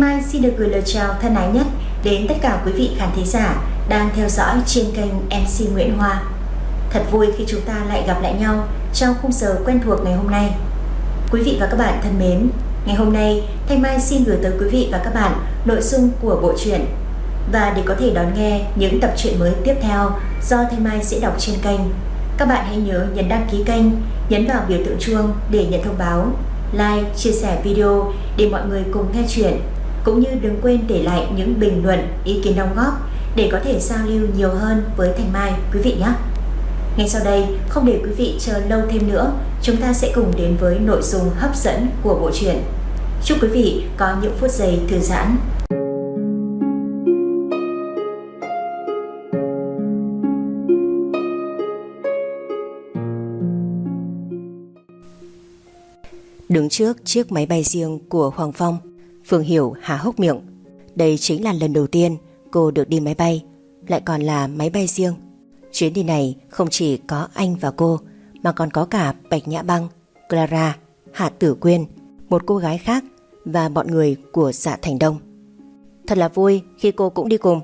Mai xin được gửi lời chào thân ái nhất đến tất cả quý vị khán thính giả đang theo dõi trên kênh MC Nguyễn Hoa. Thật vui khi chúng ta lại gặp lại nhau trong khung giờ quen thuộc ngày hôm nay. Quý vị và các bạn thân mến, ngày hôm nay Thanh Mai xin gửi tới quý vị và các bạn nội dung của bộ truyện. Và để có thể đón nghe những tập truyện mới tiếp theo do Thanh Mai sẽ đọc trên kênh, các bạn hãy nhớ nhấn đăng ký kênh, nhấn vào biểu tượng chuông để nhận thông báo, like, chia sẻ video để mọi người cùng nghe chuyện. Cũng như đừng quên để lại những bình luận, ý kiến đóng góp để có thể giao lưu nhiều hơn với Thanh Mai quý vị nhé. Ngay sau đây, không để quý vị chờ lâu thêm nữa, chúng ta sẽ cùng đến với nội dung hấp dẫn của bộ truyện. Chúc quý vị có những phút giây thư giãn. Đứng trước chiếc máy bay riêng của Hoàng Phong, Phương Hiểu há hốc miệng. Đây chính là lần đầu tiên cô được đi máy bay, lại còn là máy bay riêng. Chuyến đi này không chỉ có anh và cô, mà còn có cả Bạch Nhã Băng, Clara, Hạ Tử Quyên, một cô gái khác và bọn người của Dạ Thành Đông. Thật là vui khi cô cũng đi cùng.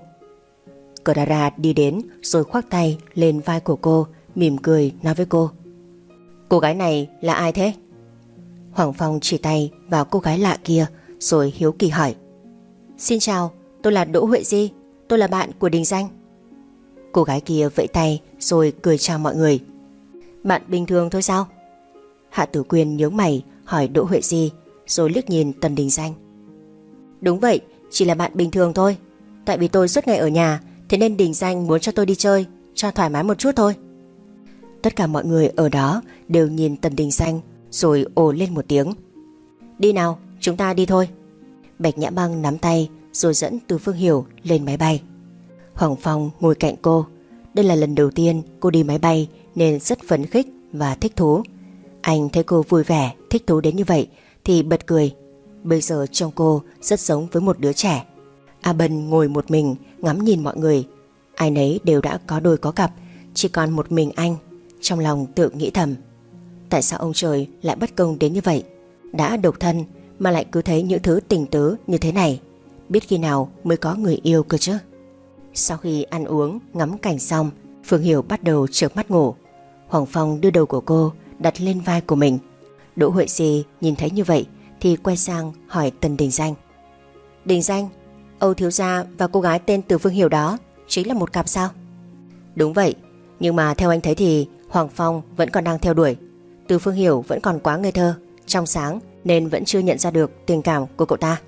Clara đi đến rồi khoác tay lên vai của cô, mỉm cười nói với cô: Cô gái này là ai thế? Hoàng Phong chỉ tay vào cô gái lạ kia rồi hiếu kỳ hỏi: Xin chào, tôi là Đỗ Huệ Di, tôi là bạn của Đình Danh. Cô gái kia vẫy tay rồi cười chào mọi người. Bạn bình thường thôi sao? Hạ Tử Quyên nhướng mày hỏi Đỗ Huệ Di rồi liếc nhìn Tần Đình Danh. Đúng vậy, chỉ là bạn bình thường thôi. Tại vì tôi suốt ngày ở nhà, thế nên Đình Danh muốn cho tôi đi chơi, cho thoải mái một chút thôi. Tất cả mọi người ở đó đều nhìn Tần Đình Danh rồi ồ lên một tiếng. Đi nào, chúng ta đi thôi. Bạch Nhã Băng nắm tay rồi dẫn Từ Phương Hiểu lên máy bay. Hoàng Phong ngồi cạnh cô. Đây là lần đầu tiên cô đi máy bay nên rất phấn khích và thích thú. Anh thấy cô vui vẻ, thích thú đến như vậy thì bật cười. Bây giờ trông cô rất giống với một đứa trẻ. A Bân ngồi một mình ngắm nhìn mọi người. Ai nấy đều đã có đôi có cặp, chỉ còn một mình anh. Trong lòng tự nghĩ thầm: Tại sao ông trời lại bất công đến như vậy? Đã độc thân mà lại cứ thấy những thứ tình tứ như thế này. Biết khi nào mới có người yêu cơ chứ. Sau khi ăn uống ngắm cảnh xong, Phương Hiểu bắt đầu chợp mắt ngủ. Hoàng Phong đưa đầu của cô đặt lên vai của mình. Đỗ Huệ Di nhìn thấy như vậy thì quay sang hỏi Tần Đình Danh: Đình Danh, Âu thiếu gia và cô gái tên Từ Phương Hiểu đó chính là một cặp sao? Đúng vậy, nhưng mà theo anh thấy thì Hoàng Phong vẫn còn đang theo đuổi. Từ Phương Hiểu vẫn còn quá ngây thơ, trong sáng nên vẫn chưa nhận ra được tình cảm của cậu ta.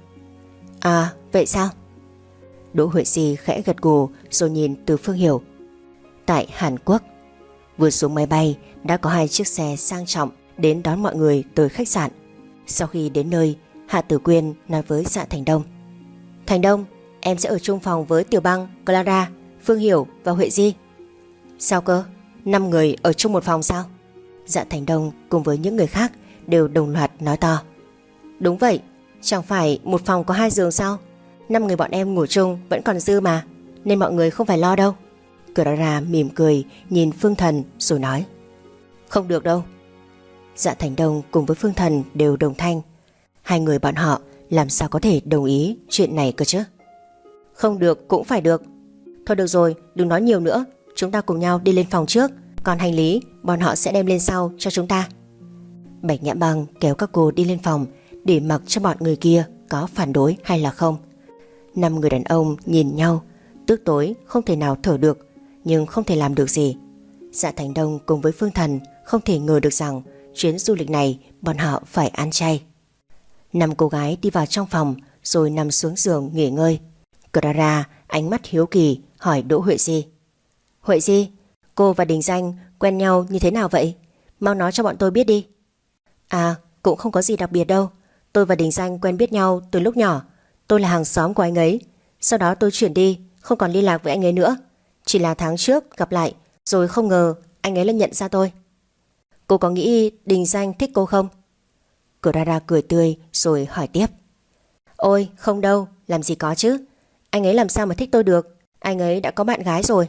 À, vậy sao? Đỗ Huệ Di khẽ gật gù rồi nhìn Từ Phương Hiểu. Tại Hàn Quốc, vừa xuống máy bay đã có 2 chiếc xe sang trọng đến đón mọi người tới khách sạn. Sau khi đến nơi, Hạ Tử Quyên nói với Dạ Thành Đông: Thành Đông, em sẽ ở chung phòng với Tiểu Băng, Clara, Phương Hiểu và Huệ Di. Sao cơ? 5 người ở chung một phòng sao? Dạ Thành Đông cùng với những người khác đều đồng loạt nói to: Đúng vậy, chẳng phải một phòng có 2 giường sao? 5 người bọn em ngủ chung vẫn còn dư mà, nên mọi người không phải lo đâu. Clara mỉm cười nhìn Phương Thần rồi nói: Không được đâu. Dạ Thành Đông cùng với Phương Thần đều đồng thanh. 2 người bọn họ làm sao có thể đồng ý chuyện này cơ chứ? Không được cũng phải được. Thôi được rồi, đừng nói nhiều nữa, chúng ta cùng nhau đi lên phòng trước, còn hành lý bọn họ sẽ đem lên sau cho chúng ta. Bạch Nhã Băng kéo các cô đi lên phòng để mặc cho bọn người kia có phản đối hay là không. 5 người đàn ông nhìn nhau, tức tối không thể nào thở được, nhưng không thể làm được gì. Dạ Thành Đông cùng với Phương Thần không thể ngờ được rằng chuyến du lịch này bọn họ phải ăn chay. 5 cô gái đi vào trong phòng rồi nằm xuống giường nghỉ ngơi. Clara ánh mắt hiếu kỳ hỏi Đỗ Huệ Di: Huệ Di, cô và Đình Danh quen nhau như thế nào vậy? Mau nói cho bọn tôi biết đi. À, cũng không có gì đặc biệt đâu. Tôi và Đình Danh quen biết nhau từ lúc nhỏ. Tôi là hàng xóm của anh ấy. Sau đó tôi chuyển đi, không còn liên lạc với anh ấy nữa. Chỉ là tháng trước gặp lại, rồi không ngờ anh ấy lại nhận ra tôi. Cô có nghĩ Đình Danh thích cô không? Clara cười tươi rồi hỏi tiếp: Ôi không đâu, làm gì có chứ. Anh ấy làm sao mà thích tôi được, anh ấy đã có bạn gái rồi.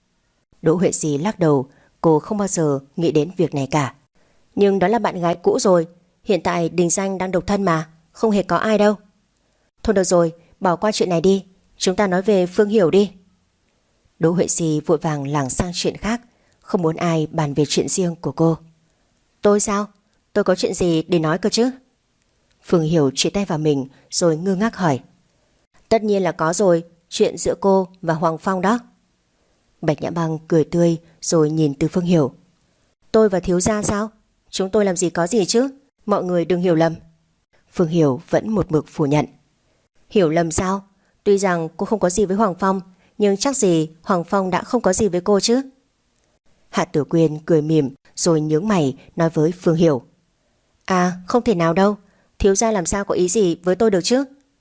Đỗ Huệ Di lắc đầu, cô không bao giờ nghĩ đến việc này cả. Nhưng đó là bạn gái cũ rồi, hiện tại Đình Danh đang độc thân mà, không hề có ai đâu. Thôi được rồi, bỏ qua chuyện này đi, chúng ta nói về Phương Hiểu đi. Đỗ Huệ Di vội vàng lảng sang chuyện khác, không muốn ai bàn về chuyện riêng của cô. Tôi sao? Tôi có chuyện gì để nói cơ chứ? Phương Hiểu chỉ tay vào mình rồi ngơ ngác hỏi. Tất nhiên là có rồi, chuyện giữa cô và Hoàng Phong đó. Bạch Nhã Băng cười tươi rồi nhìn từ Phương Hiểu. Tôi và thiếu gia sao? Chúng tôi làm gì có gì chứ? Mọi người đừng hiểu lầm. Phương Hiểu vẫn một mực phủ nhận. Hiểu lầm sao? Tuy rằng cô không có gì với Hoàng Phong, nhưng chắc gì Hoàng Phong đã không có gì với cô chứ? Hạ Tử Quyên cười mỉm rồi nhướng mày nói với Phương Hiểu. À, không thể nào đâu, thiếu gia làm sao có ý gì với tôi được chứ?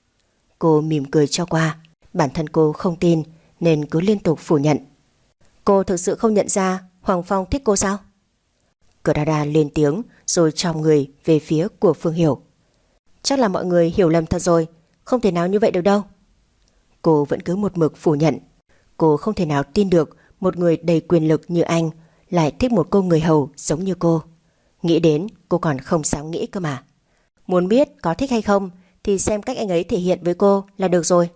Cô mỉm cười cho qua. Bản thân cô không tin nên cứ liên tục phủ nhận. Cô thực sự không nhận ra Hoàng Phong thích cô sao? Clara lên tiếng rồi chòng người về phía của Phương Hiểu. Chắc là mọi người hiểu lầm thật rồi, không thể nào như vậy được đâu. Cô vẫn cứ một mực phủ nhận. Cô không thể nào tin được một người đầy quyền lực như anh lại thích một cô người hầu giống như cô. Nghĩ đến cô còn không dám nghĩ cơ mà. Muốn biết có thích hay không thì xem cách anh ấy thể hiện với cô là được rồi.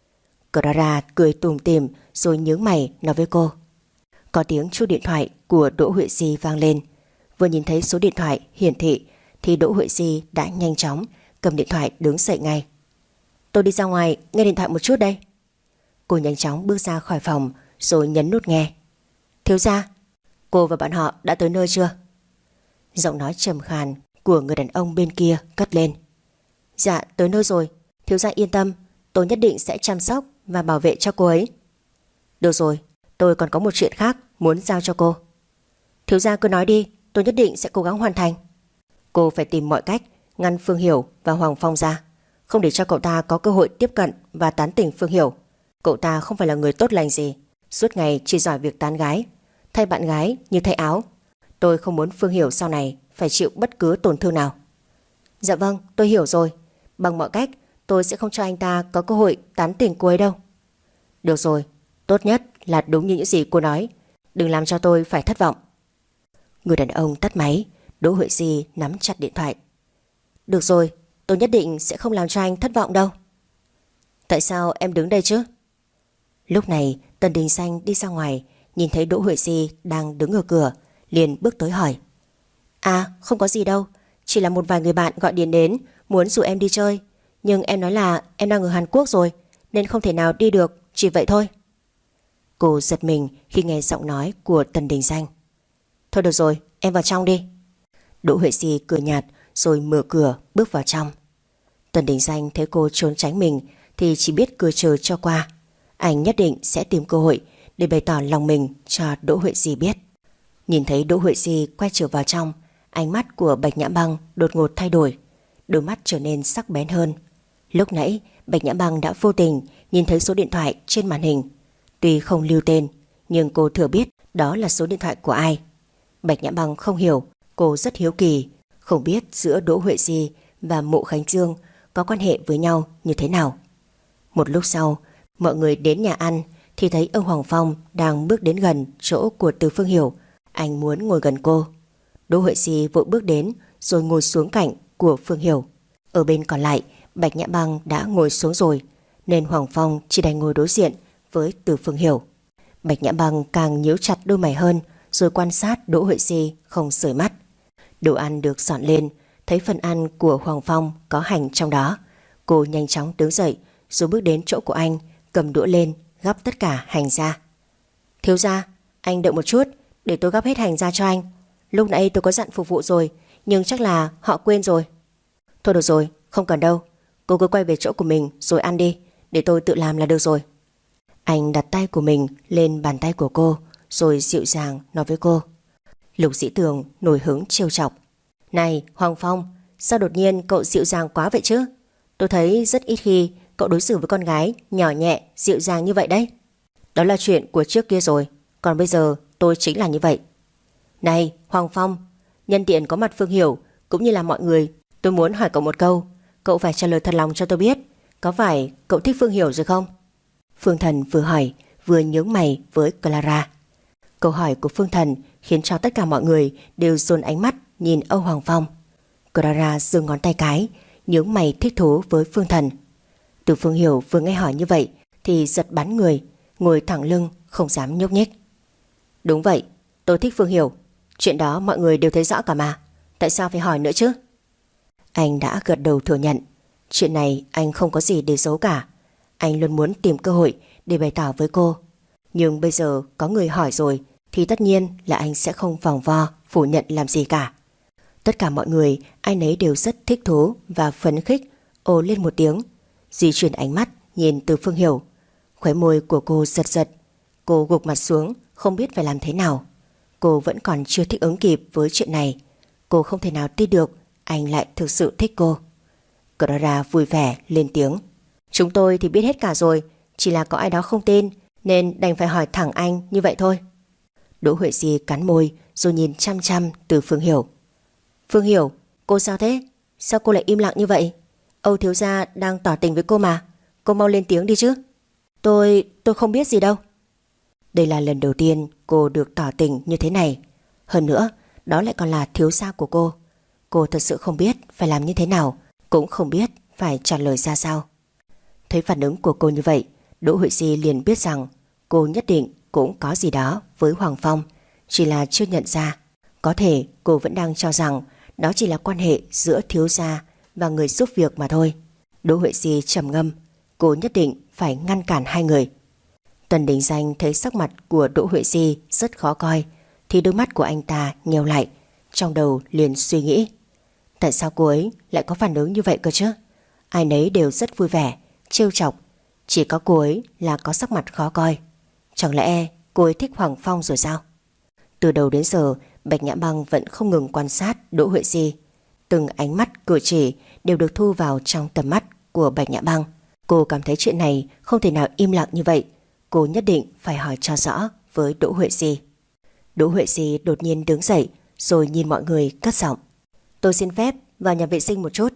Clara cười tủm tỉm rồi nhướng mày nói với cô. Có tiếng chuông điện thoại của Đỗ Huệ Di vang lên. Vừa nhìn thấy số điện thoại hiển thị thì Đỗ Huệ Di đã nhanh chóng cầm điện thoại đứng dậy ngay. Tôi đi ra ngoài nghe điện thoại một chút đây. Cô nhanh chóng bước ra khỏi phòng rồi nhấn nút nghe. Thiếu gia, cô và bạn họ đã tới nơi chưa? Giọng nói trầm khàn của người đàn ông bên kia cất lên. Dạ, tới nơi rồi. Thiếu gia yên tâm, tôi nhất định sẽ chăm sóc và bảo vệ cho cô ấy. Được rồi, tôi còn có một chuyện khác muốn giao cho cô. Thiếu gia cứ nói đi, tôi nhất định sẽ cố gắng hoàn thành. Cô phải tìm mọi cách ngăn Phương Hiểu và Hoàng Phong ra, không để cho cậu ta có cơ hội tiếp cận và tán tỉnh Phương Hiểu. Cậu ta không phải là người tốt lành gì, suốt ngày chỉ giỏi việc tán gái, thay bạn gái như thay áo. Tôi không muốn Phương Hiểu sau này phải chịu bất cứ tổn thương nào. Dạ vâng, tôi hiểu rồi. Bằng mọi cách tôi sẽ không cho anh ta có cơ hội tán tỉnh cô ấy đâu. Được rồi, tốt nhất là đúng như những gì cô nói. Đừng làm cho tôi phải thất vọng. Người đàn ông tắt máy. Đỗ Huệ Di nắm chặt điện thoại. Được rồi, tôi nhất định sẽ không làm cho anh thất vọng đâu. Tại sao em đứng đây chứ? Lúc này Tần Đình Xanh đi ra ngoài, nhìn thấy Đỗ Huệ Di đang đứng ở cửa, liền bước tới hỏi. À, không có gì đâu, chỉ là một vài người bạn gọi điện đến muốn rủ em đi chơi, nhưng em nói là em đang ở Hàn Quốc rồi nên không thể nào đi được, chỉ vậy thôi. Cô giật mình khi nghe giọng nói của Tần Đình Xanh. Thôi được rồi, em vào trong đi. Đỗ Huệ Di cười nhạt rồi mở cửa bước vào trong. Tần Đình Xanh thấy cô trốn tránh mình thì chỉ biết cười trừ cho qua. Anh nhất định sẽ tìm cơ hội để bày tỏ lòng mình cho Đỗ Huệ Di biết. Nhìn thấy Đỗ Huệ Di quay trở vào trong, ánh mắt của Bạch Nhã Băng đột ngột thay đổi, đôi mắt trở nên sắc bén hơn. Lúc nãy Bạch Nhã Băng đã vô tình nhìn thấy số điện thoại trên màn hình. Tuy không lưu tên, nhưng cô thừa biết đó là số điện thoại của ai. Bạch Nhã Băng không hiểu, cô rất hiếu kỳ, không biết giữa Đỗ Huệ Di và Mộ Khánh Dương có quan hệ với nhau như thế nào. Một lúc sau, mọi người đến nhà ăn thì thấy ông Hoàng Phong đang bước đến gần chỗ của Từ Phương Hiểu. Anh muốn ngồi gần cô. Đỗ Huệ Di vội bước đến rồi ngồi xuống cạnh của Phương Hiểu. Ở bên còn lại, Bạch Nhã Băng đã ngồi xuống rồi, nên Hoàng Phong chỉ đành ngồi đối diện với Từ Phương Hiểu. Bạch Nhã Băng càng nhíu chặt đôi mày hơn rồi quan sát Đỗ Huệ Di không rời mắt. Đồ ăn được dọn lên, thấy phần ăn của Hoàng Phong có hành trong đó. Cô nhanh chóng đứng dậy rồi bước đến chỗ của anh, cầm đũa lên gắp tất cả hành ra. Thiếu gia, anh đợi một chút để tôi gắp hết hành ra cho anh. Lúc nãy tôi có dặn phục vụ rồi, nhưng chắc là họ quên rồi. Thôi được rồi, không cần đâu. Cô cứ quay về chỗ của mình rồi ăn đi, để tôi tự làm là được rồi. Anh đặt tay của mình lên bàn tay của cô rồi dịu dàng nói với cô. Lục Dĩ Tường nổi hứng trêu chọc. Này Hoàng Phong, sao đột nhiên cậu dịu dàng quá vậy chứ? Tôi thấy rất ít khi cậu đối xử với con gái nhỏ nhẹ, dịu dàng như vậy đấy. Đó là chuyện của trước kia rồi, còn bây giờ tôi chính là như vậy. Này Hoàng Phong, nhân tiện có mặt Phương Hiểu cũng như là mọi người, tôi muốn hỏi cậu một câu. Cậu phải trả lời thật lòng cho tôi biết, có phải cậu thích Phương Hiểu rồi không? Phương Thần vừa hỏi vừa nhướng mày với Clara. Câu hỏi của Phương Thần khiến cho tất cả mọi người đều dồn ánh mắt nhìn Âu Hoàng Phong. Clara giơ ngón tay cái, nhướng mày thích thú với Phương Thần. Từ Phương Hiểu vừa nghe hỏi như vậy thì giật bắn người, ngồi thẳng lưng không dám nhúc nhích. Đúng vậy, tôi thích Phương Hiểu. Chuyện đó mọi người đều thấy rõ cả mà. Tại sao phải hỏi nữa chứ? Anh đã gật đầu thừa nhận. Chuyện này anh không có gì để giấu cả. Anh luôn muốn tìm cơ hội để bày tỏ với cô. Nhưng bây giờ có người hỏi rồi thì tất nhiên là anh sẽ không vòng vo phủ nhận làm gì cả. Tất cả mọi người ai nấy đều rất thích thú và phấn khích ồ lên một tiếng, di chuyển ánh mắt nhìn Từ Phương Hiểu. Khóe môi của cô giật giật. Cô gục mặt xuống, không biết phải làm thế nào. Cô vẫn còn chưa thích ứng kịp với chuyện này. Cô không thể nào tin được anh lại thực sự thích cô. Clara vui vẻ lên tiếng. Chúng tôi thì biết hết cả rồi, chỉ là có ai đó không tin nên đành phải hỏi thẳng anh như vậy thôi. Đỗ Huệ Di cắn môi rồi nhìn chăm chăm Từ Phương Hiểu. Phương Hiểu, cô sao thế? Sao cô lại im lặng như vậy? Âu thiếu gia đang tỏ tình với cô mà. Cô mau lên tiếng đi chứ. Tôi không biết gì đâu. Đây là lần đầu tiên cô được tỏ tình như thế này. Hơn nữa, đó lại còn là thiếu gia của cô. Cô thật sự không biết phải làm như thế nào, cũng không biết phải trả lời ra sao. Thấy phản ứng của cô như vậy, Đỗ Huệ Di liền biết rằng cô nhất định cũng có gì đó với Hoàng Phong, chỉ là chưa nhận ra. Có thể cô vẫn đang cho rằng đó chỉ là quan hệ giữa thiếu gia và người giúp việc mà thôi. Đỗ Huệ Di trầm ngâm. Cô nhất định phải ngăn cản hai người. Tần Đình Danh thấy sắc mặt của Đỗ Huệ Di rất khó coi thì đôi mắt của anh ta nheo lại. Trong đầu liền suy nghĩ, tại sao cô ấy lại có phản ứng như vậy cơ chứ? Ai nấy đều rất vui vẻ, trêu chọc, chỉ có cô ấy là có sắc mặt khó coi. Chẳng lẽ cô ấy thích Hoàng Phong rồi sao? Từ đầu đến giờ Bạch Nhã Băng vẫn không ngừng quan sát Đỗ Huệ Di. Từng ánh mắt cử chỉ đều được thu vào trong tầm mắt của Bạch Nhã Băng. Cô cảm thấy chuyện này không thể nào im lặng như vậy. Cô nhất định phải hỏi cho rõ với Đỗ Huệ Di. Đỗ Huệ Di đột nhiên đứng dậy rồi nhìn mọi người cất giọng. Tôi xin phép vào nhà vệ sinh một chút.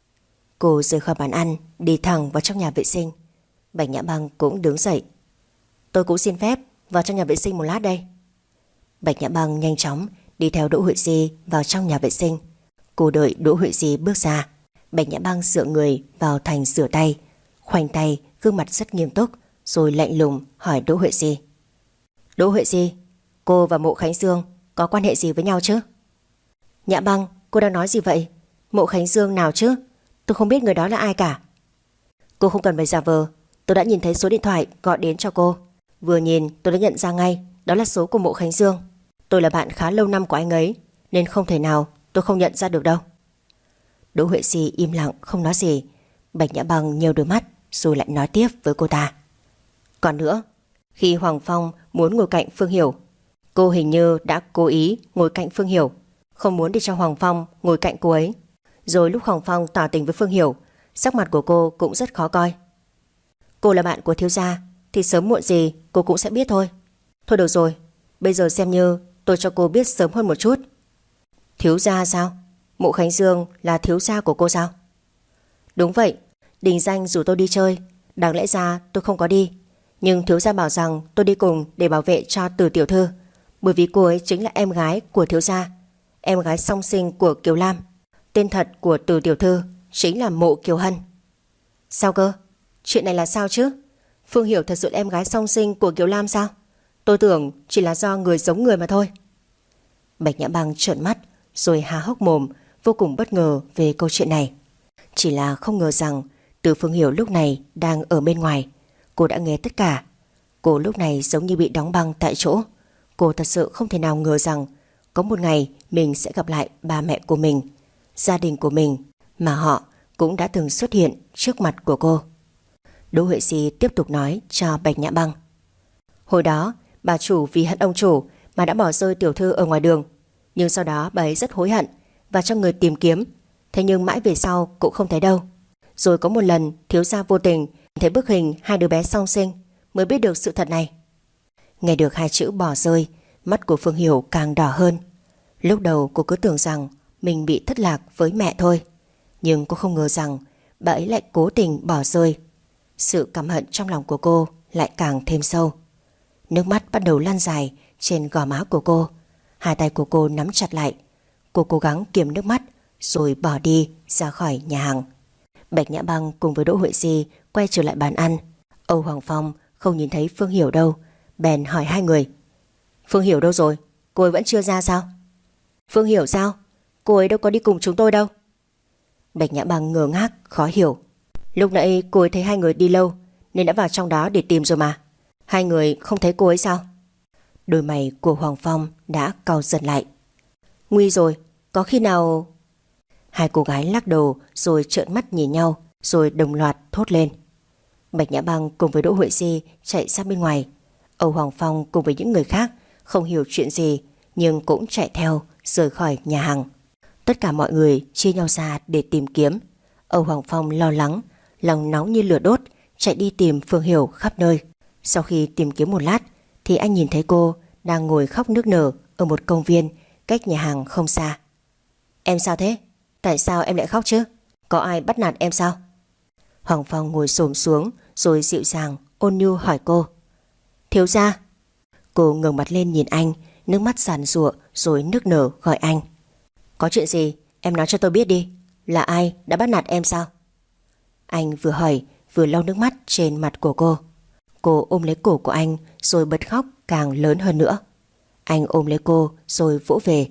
Cô rời khỏi bàn ăn, đi thẳng vào trong nhà vệ sinh. Bạch Nhã Băng cũng đứng dậy. Tôi cũng xin phép vào trong nhà vệ sinh một lát đây. Bạch Nhã Băng nhanh chóng đi theo Đỗ Huệ Di vào trong nhà vệ sinh. Cô đợi Đỗ Huệ Di bước ra. Bạch Nhã Băng dựa người vào thành rửa tay, khoanh tay, gương mặt rất nghiêm túc, rồi lạnh lùng hỏi Đỗ Huệ Di. Đỗ Huệ Di, cô và Mộ Khánh Dương có quan hệ gì với nhau chứ? Nhã Băng, cô đang nói gì vậy? Mộ Khánh Dương nào chứ? Tôi không biết người đó là ai cả. Cô không cần phải giả vờ. Tôi đã nhìn thấy số điện thoại gọi đến cho cô. Vừa nhìn tôi đã nhận ra ngay đó là số của Mộ Khánh Dương. Tôi là bạn khá lâu năm của anh ấy nên không thể nào tôi không nhận ra được đâu. Đỗ Huệ Di im lặng không nói gì. Bạch Nhã Băng nheo đôi mắt rồi lại nói tiếp với cô ta. Còn nữa, khi Hoàng Phong muốn ngồi cạnh Phương Hiểu, cô hình như đã cố ý ngồi cạnh Phương Hiểu, không muốn để cho Hoàng Phong ngồi cạnh cô ấy. Rồi lúc Hoàng Phong tỏ tình với Phương Hiểu, sắc mặt của cô cũng rất khó coi. Cô là bạn của thiếu gia thì sớm muộn gì cô cũng sẽ biết thôi. Thôi được rồi, bây giờ xem như tôi cho cô biết sớm hơn một chút. Thiếu gia sao? Mộ Khánh Dương là thiếu gia của cô sao? Đúng vậy, Đình Danh rủ tôi đi chơi. Đáng lẽ ra tôi không có đi, nhưng thiếu gia bảo rằng tôi đi cùng để bảo vệ cho Từ tiểu thư, bởi vì cô ấy chính là em gái của thiếu gia, em gái song sinh của Kiều Lam. Tên thật của Từ tiểu thư chính là Mộ Kiều Hân. Sao cơ? Chuyện này là sao chứ? Phương Hiểu thật sự là em gái song sinh của Kiều Lam sao? Tôi tưởng chỉ là do người giống người mà thôi. Bạch Nhã Băng trợn mắt rồi há hốc mồm, vô cùng bất ngờ về câu chuyện này. Chỉ là không ngờ rằng Từ Phương Hiểu lúc này đang ở bên ngoài. Cô đã nghe tất cả. Cô lúc này giống như bị đóng băng tại chỗ. Cô thật sự không thể nào ngờ rằng có một ngày mình sẽ gặp lại ba mẹ của mình, gia đình của mình, mà họ cũng đã từng xuất hiện trước mặt của cô. Đỗ Huệ Di tiếp tục nói cho Bạch Nhã Băng. Hồi đó bà chủ vì hận ông chủ mà đã bỏ rơi tiểu thư ở ngoài đường, nhưng sau đó bà ấy rất hối hận và cho người tìm kiếm. Thế nhưng mãi về sau cũng không thấy đâu. Rồi có một lần thiếu gia vô tình thấy bức hình hai đứa bé song sinh, mới biết được sự thật này. Nghe được hai chữ bỏ rơi, mắt của Phương Hiểu càng đỏ hơn. Lúc đầu cô cứ tưởng rằng mình bị thất lạc với mẹ thôi, nhưng cô không ngờ rằng bà ấy lại cố tình bỏ rơi. Sự căm hận trong lòng của cô lại càng thêm sâu. Nước mắt bắt đầu lan dài trên gò má của cô. Hai tay của cô nắm chặt lại. Cô cố gắng kiềm nước mắt rồi bỏ đi ra khỏi nhà hàng. Bạch Nhã Băng cùng với Đỗ Huệ Di quay quay trở lại bàn ăn. Âu Hoàng Phong không nhìn thấy Phương Hiểu đâu, bèn hỏi hai người: Phương Hiểu đâu rồi? Cô ấy vẫn chưa ra sao? Phương Hiểu sao? Cô ấy đâu có đi cùng chúng tôi đâu. Bạch Nhã Băng ngơ ngác khó hiểu. Lúc nãy cô ấy thấy hai người đi lâu nên đã vào trong đó để tìm rồi mà. Hai người không thấy cô ấy sao? Đôi mày của Hoàng Phong đã cau dần lại. Nguy rồi, có khi nào... Hai cô gái lắc đầu rồi trợn mắt nhìn nhau, rồi đồng loạt thốt lên. Bạch Nhã Băng cùng với Đỗ Huệ Di chạy sang bên ngoài. Âu Hoàng Phong cùng với những người khác không hiểu chuyện gì nhưng cũng chạy theo rời khỏi nhà hàng. Tất cả mọi người chia nhau ra để tìm kiếm. Âu Hoàng Phong lo lắng, lòng nóng như lửa đốt, chạy đi tìm Phương Hiểu khắp nơi. Sau khi tìm kiếm một lát thì anh nhìn thấy cô đang ngồi khóc nức nở ở một công viên cách nhà hàng không xa. Em sao thế? Tại sao em lại khóc chứ? Có ai bắt nạt em sao? Hoàng Phong ngồi xổm xuống rồi dịu dàng ôn nhu hỏi cô. Thiếu gia. Cô ngẩng mặt lên nhìn anh, nước mắt giàn giụa rồi nức nở gọi anh. Có chuyện gì? Em nói cho tôi biết đi. Là ai đã bắt nạt em sao? Anh vừa hỏi vừa lau nước mắt trên mặt của cô. Cô ôm lấy cổ của anh rồi bật khóc càng lớn hơn nữa. Anh ôm lấy cô rồi vỗ về.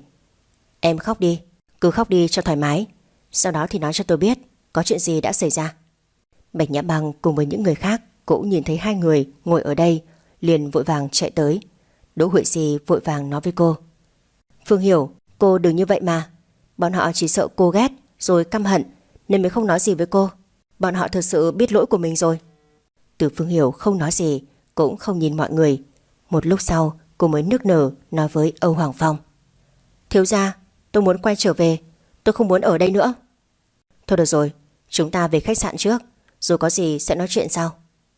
Em khóc đi, cứ khóc đi cho thoải mái. Sau đó thì nói cho tôi biết có chuyện gì đã xảy ra. Bạch Nhã Băng cùng với những người khác cũng nhìn thấy hai người ngồi ở đây, liền vội vàng chạy tới. Đỗ Huệ Di vội vàng nói với cô. Phương Hiểu, cô đừng như vậy mà. Bọn họ chỉ sợ cô ghét rồi căm hận nên mới không nói gì với cô. Bọn họ thực sự biết lỗi của mình rồi. Từ Phương Hiểu không nói gì, cũng không nhìn mọi người. Một lúc sau cô mới nức nở nói với Âu Hoàng Phong. Thiếu gia, tôi muốn quay trở về. Tôi không muốn ở đây nữa. Thôi được rồi, chúng ta về khách sạn trước, rồi có gì sẽ nói chuyện sau.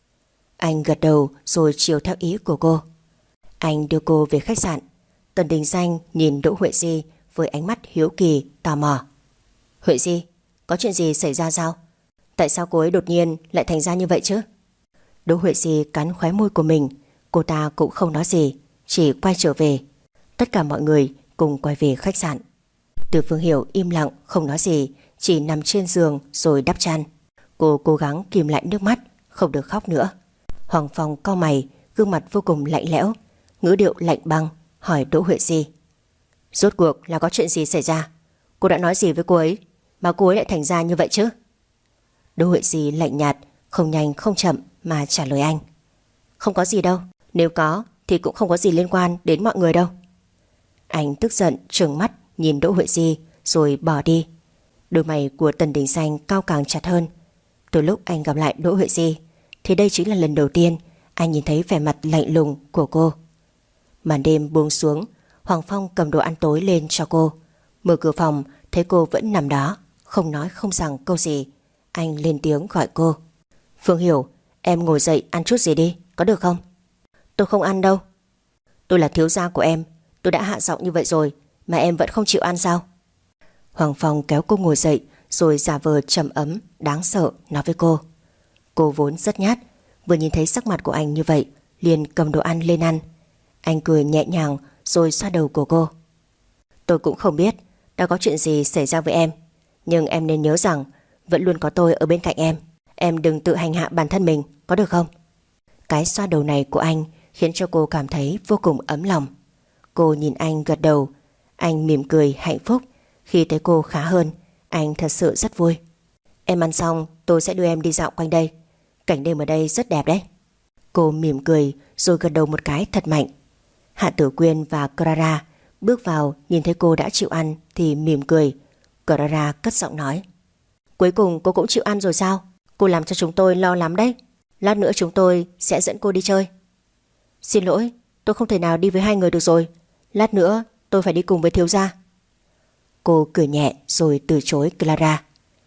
Anh gật đầu rồi chiều theo ý của cô. Anh đưa cô về khách sạn. Tần Đình Danh nhìn Đỗ Huệ Di với ánh mắt hiếu kỳ, tò mò. Huệ Di, có chuyện gì xảy ra sao? Tại sao cô ấy đột nhiên lại thành ra như vậy chứ? Đỗ Huệ Di cắn khóe môi của mình. Cô ta cũng không nói gì, chỉ quay trở về. Tất cả mọi người cùng quay về khách sạn. Từ Phương Hiểu im lặng không nói gì, chỉ nằm trên giường rồi đắp chăn. Cô cố gắng kìm lại nước mắt, không được khóc nữa. Hoàng Phong cau mày, gương mặt vô cùng lạnh lẽo, ngữ điệu lạnh băng hỏi Đỗ Huệ Di. Rốt cuộc là có chuyện gì xảy ra? Cô đã nói gì với cô ấy mà cô ấy lại thành ra như vậy chứ? Đỗ Huệ Di lạnh nhạt, không nhanh không chậm mà trả lời anh. Không có gì đâu, nếu có thì cũng không có gì liên quan đến mọi người đâu. Anh tức giận trừng mắt nhìn Đỗ Huệ Di rồi bỏ đi. Đôi mày của Tần Đình Danh cau càng chặt hơn. Từ lúc anh gặp lại Đỗ Huệ Di thì đây chính là lần đầu tiên anh nhìn thấy vẻ mặt lạnh lùng của cô. Màn đêm buông xuống, Hoàng Phong cầm đồ ăn tối lên cho cô. Mở cửa phòng thấy cô vẫn nằm đó, không nói không rằng câu gì. Anh lên tiếng gọi cô. Phương Hiểu, em ngồi dậy ăn chút gì đi, có được không? Tôi không ăn đâu. Tôi là thiếu gia của em, tôi đã hạ giọng như vậy rồi mà em vẫn không chịu ăn sao? Hoàng Phong kéo cô ngồi dậy rồi giả vờ trầm ấm đáng sợ nói với cô. Cô vốn rất nhát, vừa nhìn thấy sắc mặt của anh như vậy liền cầm đồ ăn lên ăn. Anh cười nhẹ nhàng rồi xoa đầu của cô. Tôi cũng không biết đã có chuyện gì xảy ra với em, nhưng em nên nhớ rằng vẫn luôn có tôi ở bên cạnh em. Em đừng tự hành hạ bản thân mình, có được không? Cái xoa đầu này của anh khiến cho cô cảm thấy vô cùng ấm lòng. Cô nhìn anh gật đầu. Anh mỉm cười hạnh phúc. Khi thấy cô khá hơn, anh thật sự rất vui. Em ăn xong tôi sẽ đưa em đi dạo quanh đây. Cảnh đêm ở đây rất đẹp đấy. Cô mỉm cười rồi gật đầu một cái thật mạnh. Hạ Tử Quyên và Clara bước vào, nhìn thấy cô đã chịu ăn thì mỉm cười. Clara cất giọng nói. Cuối cùng cô cũng chịu ăn rồi sao? Cô làm cho chúng tôi lo lắm đấy. Lát nữa chúng tôi sẽ dẫn cô đi chơi. Xin lỗi, tôi không thể nào đi với hai người được rồi. Lát nữa tôi phải đi cùng với thiếu gia. Cô cười nhẹ rồi từ chối Clara.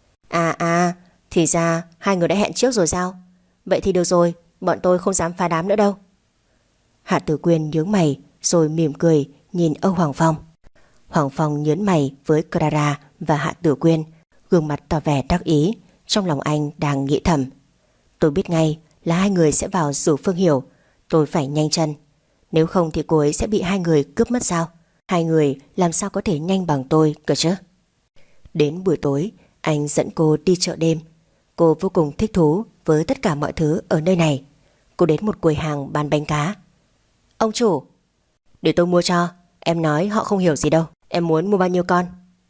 Thì ra hai người đã hẹn trước rồi sao? Vậy thì được rồi, bọn tôi không dám phá đám nữa đâu. Hạ Tử Quyên nhướng mày rồi mỉm cười nhìn Âu Hoàng Phong. Hoàng Phong nhớn mày với Clara và Hạ Tử Quyên, gương mặt tỏ vẻ đắc ý. Trong lòng anh đang nghĩ thầm. Tôi biết ngay là hai người sẽ vào rủ Phương Hiểu. Tôi phải nhanh chân. Nếu không thì cô ấy sẽ bị hai người cướp mất sao? Hai người làm sao có thể nhanh bằng tôi cơ chứ? Đến buổi tối, anh dẫn cô đi chợ đêm. Cô vô cùng thích thú với tất cả mọi thứ ở nơi này. Cô đến một quầy hàng bán bánh cá. Ông chủ, để tôi mua cho. Em nói họ không hiểu gì đâu. Em muốn mua bao nhiêu con?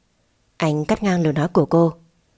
Anh cắt ngang lời nói của cô.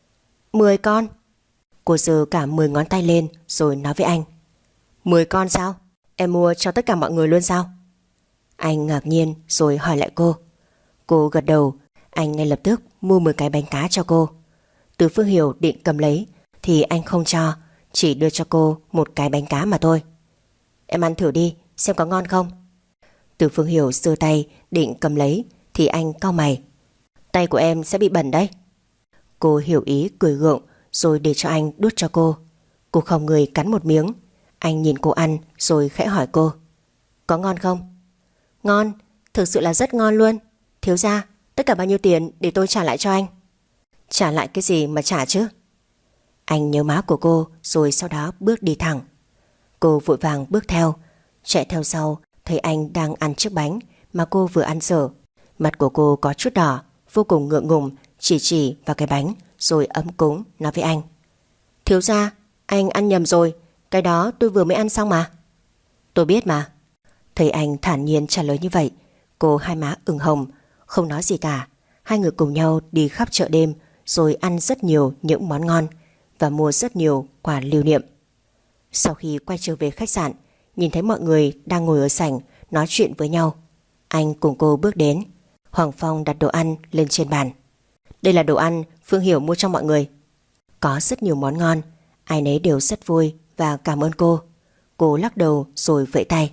10 con. Cô giơ cả 10 ngón tay lên rồi nói với anh. 10 con sao? Em mua cho tất cả mọi người luôn sao? Anh ngạc nhiên rồi hỏi lại cô. Cô gật đầu. Anh ngay lập tức mua 10 cái bánh cá cho cô. Từ Phương Hiểu định cầm lấy thì anh không cho, chỉ đưa cho cô một cái bánh cá mà thôi. Em ăn thử đi, xem có ngon không. Từ Phương Hiểu giơ tay định cầm lấy thì anh cau mày. Tay của em sẽ bị bẩn đấy. Cô hiểu ý cười gượng rồi để cho anh đút cho cô. Cô không người cắn một miếng. Anh nhìn cô ăn rồi khẽ hỏi cô. Có ngon không? Ngon, thực sự là rất ngon luôn. Thiếu gia, tất cả bao nhiêu tiền để tôi trả lại cho anh? Trả lại cái gì mà trả chứ? Anh nhớ má của cô rồi sau đó bước đi thẳng. Cô vội vàng bước theo, chạy theo sau thấy anh đang ăn chiếc bánh mà cô vừa ăn dở. Mặt của cô có chút đỏ, vô cùng ngượng ngùng, chỉ vào cái bánh rồi ấm cúng nói với anh. Thiếu gia, anh ăn nhầm rồi, cái đó tôi vừa mới ăn xong mà. Tôi biết mà. Thấy anh thản nhiên trả lời như vậy, cô hai má ửng hồng, không nói gì cả. Hai người cùng nhau đi khắp chợ đêm rồi ăn rất nhiều những món ngon và mua rất nhiều quà lưu niệm. Sau khi quay trở về khách sạn, nhìn thấy mọi người đang ngồi ở sảnh nói chuyện với nhau, anh cùng cô bước đến. Hoàng Phong đặt đồ ăn lên trên bàn. Đây là đồ ăn Phương Hiểu mua cho mọi người. Có rất nhiều món ngon, ai nấy đều rất vui và cảm ơn cô. Cô lắc đầu rồi vẫy tay.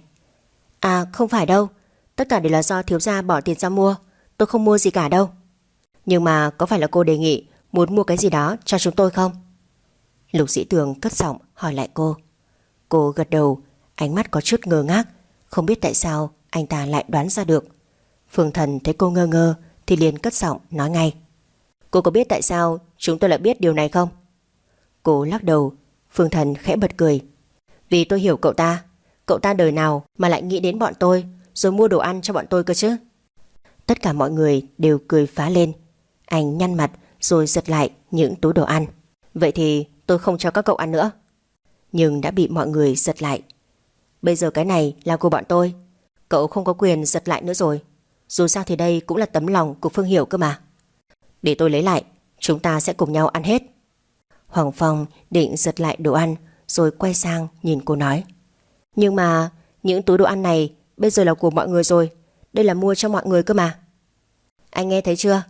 À không phải đâu, tất cả đều là do thiếu gia bỏ tiền ra mua, tôi không mua gì cả đâu. Nhưng mà có phải là cô đề nghị muốn mua cái gì đó cho chúng tôi không? Lục Dĩ Tường cất giọng hỏi lại cô. Cô gật đầu, ánh mắt có chút ngơ ngác, không biết tại sao anh ta lại đoán ra được. Phương Thần thấy cô ngơ ngơ thì liền cất giọng nói ngay. Cô có biết tại sao chúng tôi lại biết điều này không? Cô lắc đầu. Phương Thần khẽ bật cười. Vì tôi hiểu cậu ta đời nào mà lại nghĩ đến bọn tôi rồi mua đồ ăn cho bọn tôi cơ chứ? Tất cả mọi người đều cười phá lên. Anh nhăn mặt rồi giật lại những túi đồ ăn. Vậy thì tôi không cho các cậu ăn nữa. Nhưng đã bị mọi người giật lại. Bây giờ cái này là của bọn tôi, cậu không có quyền giật lại nữa rồi. Dù sao thì đây cũng là tấm lòng của Phương Hiểu cơ mà. Để tôi lấy lại, chúng ta sẽ cùng nhau ăn hết. Hoàng Phong định giật lại đồ ăn rồi quay sang nhìn cô nói. Nhưng mà những túi đồ ăn này bây giờ là của mọi người rồi, đây là mua cho mọi người cơ mà. Anh nghe thấy chưa?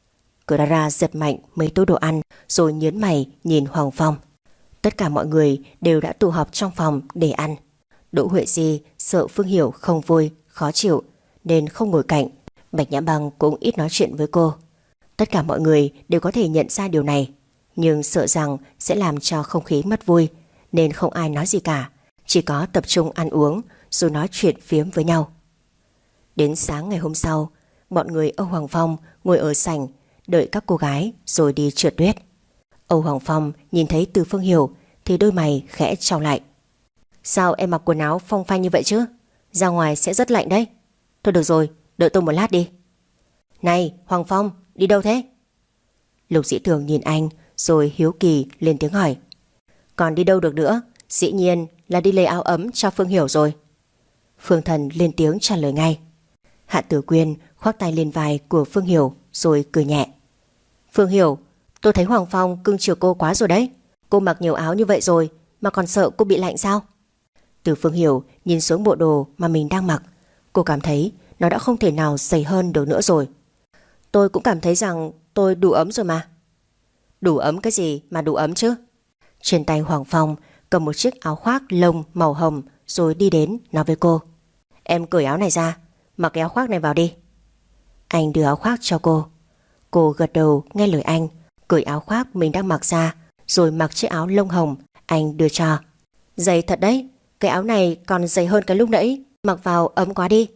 Clara giật mạnh mấy túi đồ ăn rồi nhớn mày nhìn Hoàng Phong. Tất cả mọi người đều đã tụ họp trong phòng để ăn. Đỗ Huệ Di sợ Phương Hiểu không vui, khó chịu nên không ngồi cạnh. Bạch Nhã Băng cũng ít nói chuyện với cô. Tất cả mọi người đều có thể nhận ra điều này, nhưng sợ rằng sẽ làm cho không khí mất vui nên không ai nói gì cả, chỉ có tập trung ăn uống rồi nói chuyện phiếm với nhau. Đến sáng ngày hôm sau, bọn người Âu Hoàng Phong ngồi ở sảnh đợi các cô gái rồi đi trượt tuyết. Âu Hoàng Phong nhìn thấy Từ Phương Hiểu thì đôi mày khẽ chau lại. Sao em mặc quần áo phong phanh như vậy chứ? Ra ngoài sẽ rất lạnh đấy. Thôi được rồi, đợi tôi một lát đi. Này Hoàng Phong, đi đâu thế? Lục Dĩ Tường nhìn anh rồi hiếu kỳ lên tiếng hỏi. Còn đi đâu được nữa, dĩ nhiên là đi lấy áo ấm cho Phương Hiểu rồi. Phương Thần lên tiếng trả lời ngay. Hạ Tử Quyên khoác tay lên vai của Phương Hiểu rồi cười nhẹ. Phương Hiểu, tôi thấy Hoàng Phong cưng chiều cô quá rồi đấy. Cô mặc nhiều áo như vậy rồi mà còn sợ cô bị lạnh sao? Từ Phương Hiểu nhìn xuống bộ đồ mà mình đang mặc. Cô cảm thấy nó đã không thể nào dày hơn được nữa rồi. Tôi cũng cảm thấy rằng tôi đủ ấm rồi mà. Đủ ấm cái gì mà đủ ấm chứ? Trên tay Hoàng Phong cầm một chiếc áo khoác lông màu hồng rồi đi đến nói với cô. Em cởi áo này ra, mặc cái áo khoác này vào đi. Anh đưa áo khoác cho cô. Cô gật đầu nghe lời anh, cởi áo khoác mình đang mặc ra rồi mặc chiếc áo lông hồng anh đưa cho. Dày thật đấy, cái áo này còn dày hơn cái lúc nãy, mặc vào ấm quá đi.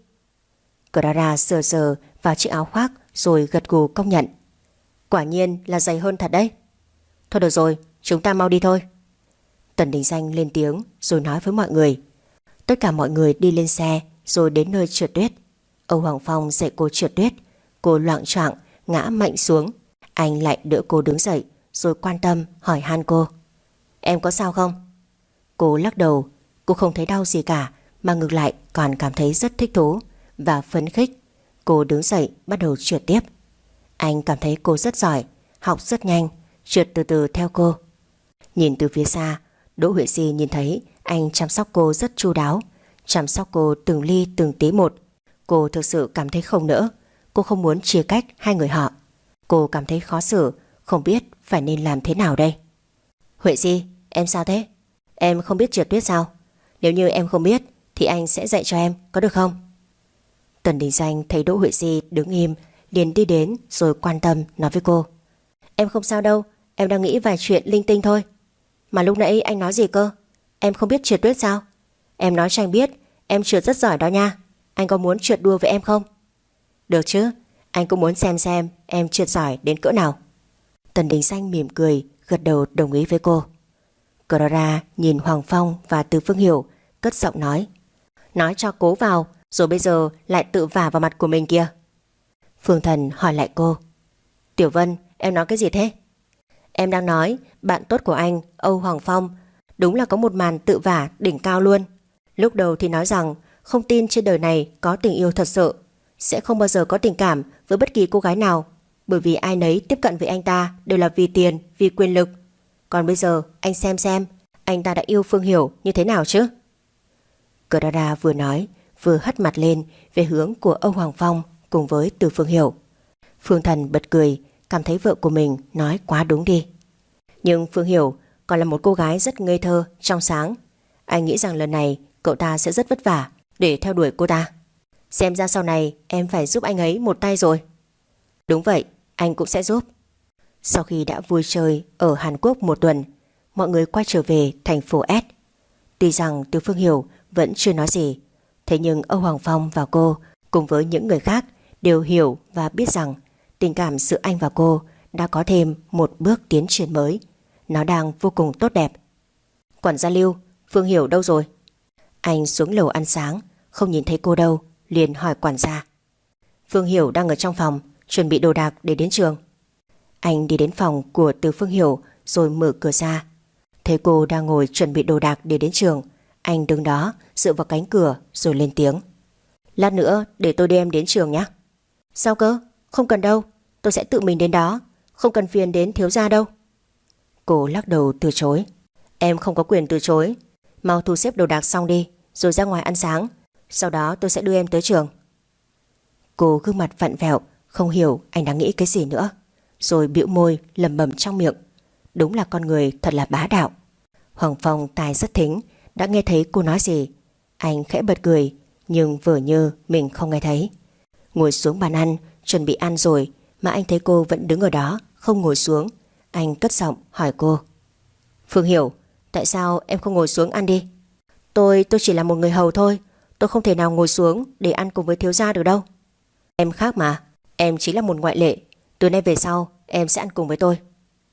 Clara sờ sờ vào chiếc áo khoác rồi gật gù công nhận. Quả nhiên là dày hơn thật đấy. Thôi được rồi, chúng ta mau đi thôi. Tần Đình Danh lên tiếng rồi nói với mọi người. Tất cả mọi người đi lên xe rồi đến nơi trượt tuyết. Âu Hoàng Phong dạy cô trượt tuyết. Cô loạng choạng ngã mạnh xuống. Anh lại đỡ cô đứng dậy rồi quan tâm hỏi han cô. Em có sao không? Cô lắc đầu. Cô không thấy đau gì cả, mà ngược lại còn cảm thấy rất thích thú và phấn khích. Cô đứng dậy bắt đầu trượt tiếp. Anh cảm thấy cô rất giỏi, học rất nhanh, trượt từ từ theo cô. Nhìn từ phía xa, Đỗ Huệ Di nhìn thấy anh chăm sóc cô rất chu đáo, chăm sóc cô từng ly từng tí một. Cô thực sự cảm thấy không nỡ. Cô không muốn chia cách hai người họ. Cô cảm thấy khó xử, không biết phải nên làm thế nào đây. Huệ Di, em sao thế? Em không biết trượt tuyết sao? Nếu như em không biết thì anh sẽ dạy cho em, có được không? Tần Đình Danh thấy Đỗ Huệ Di đứng im, liền đi đến rồi quan tâm nói với cô. Em không sao đâu, em đang nghĩ vài chuyện linh tinh thôi. Mà lúc nãy anh nói gì cơ? Em không biết trượt tuyết sao? Em nói cho anh biết, em trượt rất giỏi đó nha. Anh có muốn trượt đua với em không? Được chứ, anh cũng muốn xem em trượt giỏi đến cỡ nào. Tần Đình Danh mỉm cười, gật đầu đồng ý với cô. Clara nhìn Hoàng Phong và Từ Phương Hiểu, cất giọng nói. Nói cho cố vào, rồi bây giờ lại tự vả vào mặt của mình kìa. Phương Thần hỏi lại cô. Tiểu Vân, em nói cái gì thế? Em đang nói bạn tốt của anh, Âu Hoàng Phong, đúng là có một màn tự vả đỉnh cao luôn. Lúc đầu thì nói rằng không tin trên đời này có tình yêu thật sự, sẽ không bao giờ có tình cảm với bất kỳ cô gái nào, bởi vì ai nấy tiếp cận với anh ta đều là vì tiền, vì quyền lực. Còn bây giờ anh xem anh ta đã yêu Phương Hiểu như thế nào chứ? Clara vừa nói vừa hất mặt lên về hướng của Âu Hoàng Phong cùng với Từ Phương Hiểu. Phương Thần bật cười, cảm thấy vợ của mình nói quá đúng đi. Nhưng Phương Hiểu còn là một cô gái rất ngây thơ, trong sáng. Anh nghĩ rằng lần này cậu ta sẽ rất vất vả để theo đuổi cô ta. Xem ra sau này em phải giúp anh ấy một tay rồi. Đúng vậy, anh cũng sẽ giúp. Sau khi đã vui chơi ở Hàn Quốc một tuần, mọi người quay trở về thành phố S. Tuy rằng Từ Phương Hiểu vẫn chưa nói gì, thế nhưng Âu Hoàng Phong và cô cùng với những người khác đều hiểu và biết rằng tình cảm giữa anh và cô đã có thêm một bước tiến triển mới. Nó đang vô cùng tốt đẹp. Quản gia Lưu, Phương Hiểu đâu rồi? Anh xuống lầu ăn sáng, không nhìn thấy cô đâu, liền hỏi quản gia. Phương Hiểu đang ở trong phòng, chuẩn bị đồ đạc để đến trường. Anh đi đến phòng của Từ Phương Hiểu rồi mở cửa ra. Thấy cô đang ngồi chuẩn bị đồ đạc để đến trường, anh đứng đó dựa vào cánh cửa rồi lên tiếng. Lát nữa để tôi đưa em đến trường nhé. Sao cơ? Không cần đâu, tôi sẽ tự mình đến đó, không cần phiền đến thiếu gia đâu. Cô lắc đầu từ chối. Em không có quyền từ chối. Mau thu xếp đồ đạc xong đi, rồi ra ngoài ăn sáng, sau đó tôi sẽ đưa em tới trường. Cô gương mặt vặn vẹo, không hiểu anh đang nghĩ cái gì nữa, rồi bĩu môi lẩm bẩm trong miệng. Đúng là con người thật là bá đạo. Hoàng Phong tai rất thính, đã nghe thấy cô nói gì. Anh khẽ bật cười, nhưng vờ như mình không nghe thấy. Ngồi xuống bàn ăn, chuẩn bị ăn rồi, mà anh thấy cô vẫn đứng ở đó, không ngồi xuống. Anh cất giọng hỏi cô. Phương Hiểu, tại sao em không ngồi xuống ăn đi? Tôi chỉ là một người hầu thôi, tôi không thể nào ngồi xuống để ăn cùng với thiếu gia được đâu. Em khác mà, em chỉ là một ngoại lệ. Từ nay về sau em sẽ ăn cùng với tôi.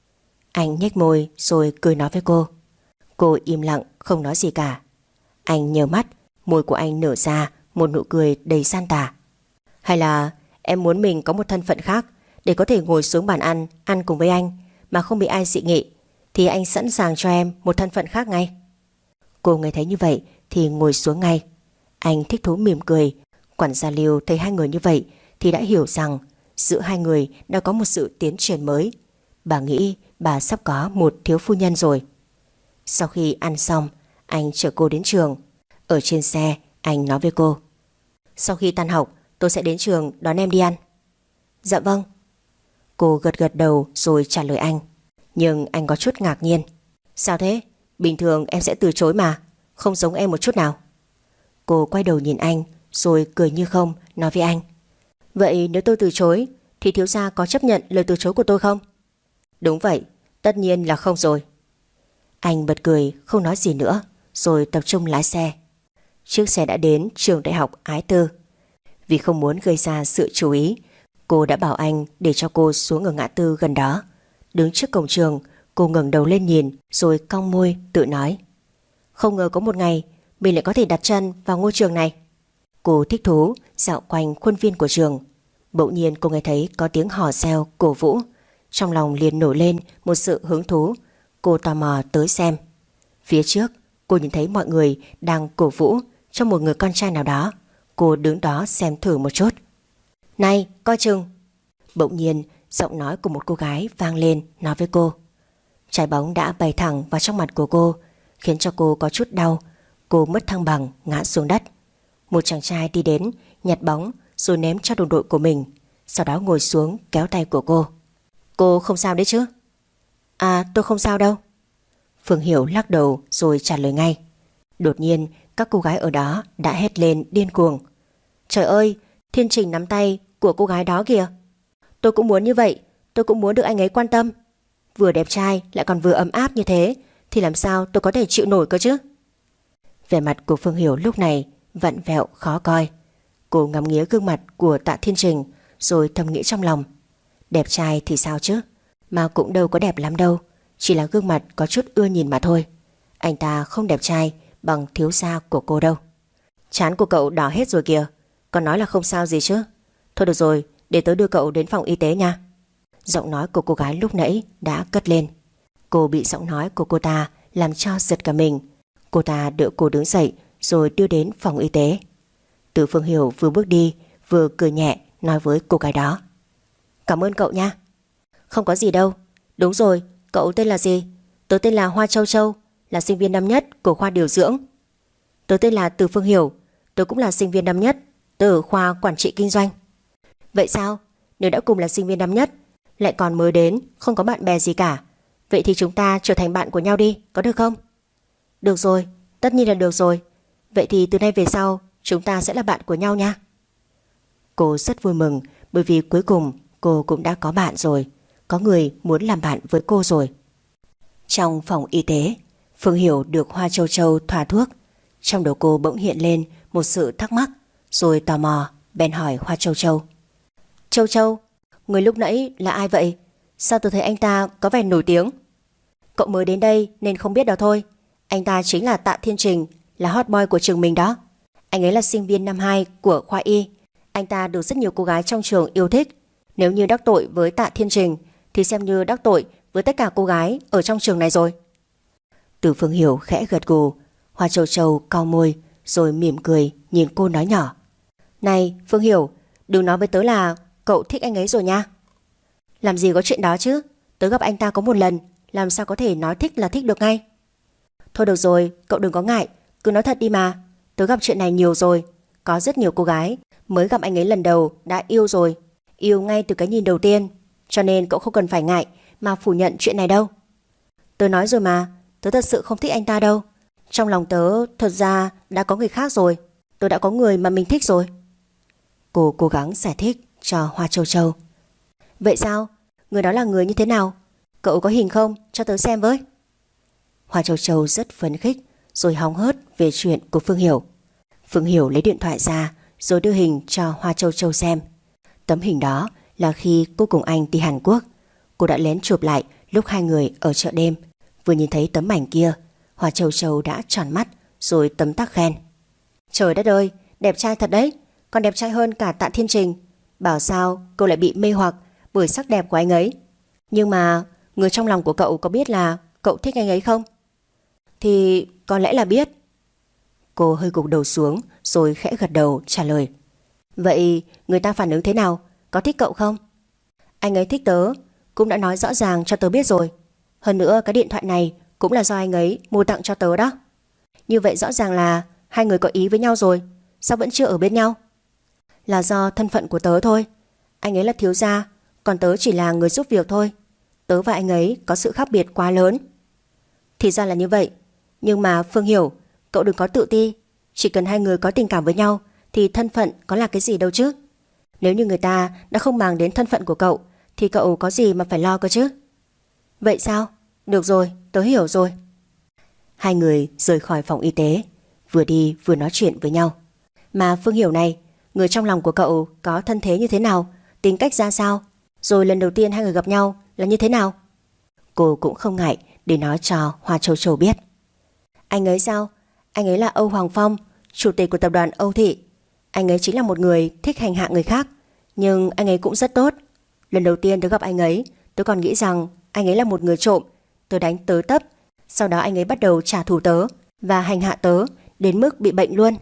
Anh nhếch môi rồi cười nói với cô. Cô im lặng không nói gì cả. Anh nhớ mắt, môi của anh nở ra một nụ cười đầy gian tà. Hay là em muốn mình có một thân phận khác để có thể ngồi xuống bàn ăn cùng với anh mà không bị ai dị nghị, thì anh sẵn sàng cho em một thân phận khác ngay. Cô nghe thấy như vậy thì ngồi xuống ngay. Anh thích thú mỉm cười. Quản gia Lưu thấy hai người như vậy thì đã hiểu rằng giữa hai người đã có một sự tiến triển mới. Bà nghĩ bà sắp có một thiếu phu nhân rồi. Sau khi ăn xong, anh chở cô đến trường. Ở trên xe, anh nói với cô. Sau khi tan học, tôi sẽ đến trường đón em đi ăn. Dạ vâng. Cô gật gật đầu rồi trả lời anh. Nhưng anh có chút ngạc nhiên. Sao thế? Bình thường em sẽ từ chối mà, không giống em một chút nào. Cô quay đầu nhìn anh rồi cười như không, nói với anh. Vậy nếu tôi từ chối thì thiếu gia có chấp nhận lời từ chối của tôi không? Đúng vậy, tất nhiên là không rồi. Anh bật cười không nói gì nữa, rồi tập trung lái xe. Chiếc xe đã đến trường đại học Ái Tư. Vì không muốn gây ra sự chú ý, cô đã bảo anh để cho cô xuống ở ngã tư gần đó. Đứng trước cổng trường, cô ngẩng đầu lên nhìn rồi cong môi tự nói. Không ngờ có một ngày mình lại có thể đặt chân vào ngôi trường này. Cô thích thú dạo quanh khuôn viên của trường. Bỗng nhiên cô nghe thấy có tiếng hò reo cổ vũ. Trong lòng liền nổi lên một sự hứng thú. Cô tò mò tới xem. Phía trước cô nhìn thấy mọi người đang cổ vũ cho một người con trai nào đó. Cô đứng đó xem thử một chút. Này, coi chừng! Bỗng nhiên giọng nói của một cô gái vang lên nói với cô. Trái bóng đã bay thẳng vào trong mặt của cô, khiến cho cô có chút đau. Cô mất thăng bằng ngã xuống đất. Một chàng trai đi đến nhặt bóng rồi ném cho đồng đội của mình, sau đó ngồi xuống kéo tay của cô. Cô không sao đấy chứ? À, tôi không sao đâu. Phương Hiểu lắc đầu rồi trả lời ngay. Đột nhiên các cô gái ở đó đã hét lên điên cuồng. Trời ơi, Thiên Trình nắm tay của cô gái đó kìa. Tôi cũng muốn như vậy, tôi cũng muốn được anh ấy quan tâm. Vừa đẹp trai lại còn vừa ấm áp như thế thì làm sao tôi có thể chịu nổi cơ chứ? Vẻ mặt của Phương Hiểu lúc này vặn vẹo khó coi. Cô ngắm nghía gương mặt của Tạ Thiên Trình rồi thầm nghĩ trong lòng. Đẹp trai thì sao chứ, mà cũng đâu có đẹp lắm đâu, chỉ là gương mặt có chút ưa nhìn mà thôi. Anh ta không đẹp trai bằng thiếu gia của cô đâu. Trán của cậu đỏ hết rồi kìa, còn nói là không sao gì chứ. Thôi được rồi, để tớ đưa cậu đến phòng y tế nha. Giọng nói của cô gái lúc nãy đã cất lên. Cô bị giọng nói của cô ta làm cho giật cả mình. Cô ta đỡ cô đứng dậy rồi đưa đến phòng y tế. Từ Phương Hiểu vừa bước đi vừa cười nhẹ nói với cô gái đó. Cảm ơn cậu nha. Không có gì đâu. Đúng rồi, cậu tên là gì? Tớ tên là Hoa Châu Châu, là sinh viên năm nhất của khoa điều dưỡng. Tớ tên là Từ Phương Hiểu, tớ cũng là sinh viên năm nhất, tớ ở khoa quản trị kinh doanh. Vậy sao? Nếu đã cùng là sinh viên năm nhất, lại còn mới đến, không có bạn bè gì cả, vậy thì chúng ta trở thành bạn của nhau đi, có được không? Được rồi, tất nhiên là được rồi. Vậy thì từ nay về sau chúng ta sẽ là bạn của nhau nha. Cô rất vui mừng bởi vì cuối cùng cô cũng đã có bạn rồi, có người muốn làm bạn với cô rồi. Trong phòng y tế, Phương Hiểu được Hoa Châu Châu thoa thuốc. Trong đầu cô bỗng hiện lên một sự thắc mắc, rồi tò mò bèn hỏi Hoa Châu Châu. Châu Châu, người lúc nãy là ai vậy? Sao tôi thấy anh ta có vẻ nổi tiếng? Cậu mới đến đây nên không biết đó thôi. Anh ta chính là Tạ Thiên Trình, là hot boy của trường mình đó. Anh ấy là sinh viên năm 2 của khoa y. Anh ta được rất nhiều cô gái trong trường yêu thích. Nếu như đắc tội với Tạ Thiên Trình thì xem như đắc tội với tất cả cô gái ở trong trường này rồi. Từ Phương Hiểu khẽ gật gù. Hoa Châu Châu cau môi rồi mỉm cười nhìn cô nói nhỏ. Này Phương Hiểu, đừng nói với tớ là cậu thích anh ấy rồi nha. Làm gì có chuyện đó chứ, tớ gặp anh ta có một lần, làm sao có thể nói thích là thích được ngay. Thôi được rồi, cậu đừng có ngại, cứ nói thật đi mà. Tớ gặp chuyện này nhiều rồi, có rất nhiều cô gái mới gặp anh ấy lần đầu đã yêu rồi, yêu ngay từ cái nhìn đầu tiên. Cho nên cậu không cần phải ngại mà phủ nhận chuyện này đâu. Tớ nói rồi mà, tớ thật sự không thích anh ta đâu. Trong lòng tớ thật ra đã có người khác rồi, tớ đã có người mà mình thích rồi. Cô cố gắng giải thích cho Hoa Châu Châu. Vậy sao? Người đó là người như thế nào? Cậu có hình không? Cho tớ xem với. Hoa Châu Châu rất phấn khích rồi hóng hớt về chuyện của Phương Hiểu. Phương Hiểu lấy điện thoại ra rồi đưa hình cho Hoa Châu Châu xem. Tấm hình đó là khi cô cùng anh đi Hàn Quốc. Cô đã lén chụp lại lúc hai người ở chợ đêm. Vừa nhìn thấy tấm ảnh kia, Hoa Châu Châu đã tròn mắt rồi tấm tắc khen. Trời đất ơi, đẹp trai thật đấy, còn đẹp trai hơn cả Tạ Thiên Trình. Bảo sao cô lại bị mê hoặc bởi sắc đẹp của anh ấy. Nhưng mà người trong lòng của cậu có biết là cậu thích anh ấy không? Thì có lẽ là biết. Cô hơi gục đầu xuống rồi khẽ gật đầu trả lời. Vậy người ta phản ứng thế nào? Có thích cậu không? Anh ấy thích tớ, cũng đã nói rõ ràng cho tớ biết rồi. Hơn nữa cái điện thoại này cũng là do anh ấy mua tặng cho tớ đó. Như vậy rõ ràng là hai người có ý với nhau rồi. Sao vẫn chưa ở bên nhau? Là do thân phận của tớ thôi. Anh ấy là thiếu gia, còn tớ chỉ là người giúp việc thôi. Tớ và anh ấy có sự khác biệt quá lớn. Thì ra là như vậy. Nhưng mà Phương Hiểu, cậu đừng có tự ti. Chỉ cần hai người có tình cảm với nhau thì thân phận có là cái gì đâu chứ. Nếu như người ta đã không màng đến thân phận của cậu thì cậu có gì mà phải lo cơ chứ. Vậy sao? Được rồi, tớ hiểu rồi. Hai người rời khỏi phòng y tế, vừa đi vừa nói chuyện với nhau. Mà Phương Hiểu này, người trong lòng của cậu có thân thế như thế nào, tính cách ra sao, rồi lần đầu tiên hai người gặp nhau là như thế nào? Cô cũng không ngại để nói cho Hoa Châu Châu biết. Anh ấy sao? Anh ấy là Âu Hoàng Phong, chủ tịch của tập đoàn Âu Thị. Anh ấy chính là một người thích hành hạ người khác, nhưng anh ấy cũng rất tốt. Lần đầu tiên tớ gặp anh ấy, tớ còn nghĩ rằng anh ấy là một người trộm, tớ đánh tớ tấp. Sau đó anh ấy bắt đầu trả thù tớ và hành hạ tớ đến mức bị bệnh luôn.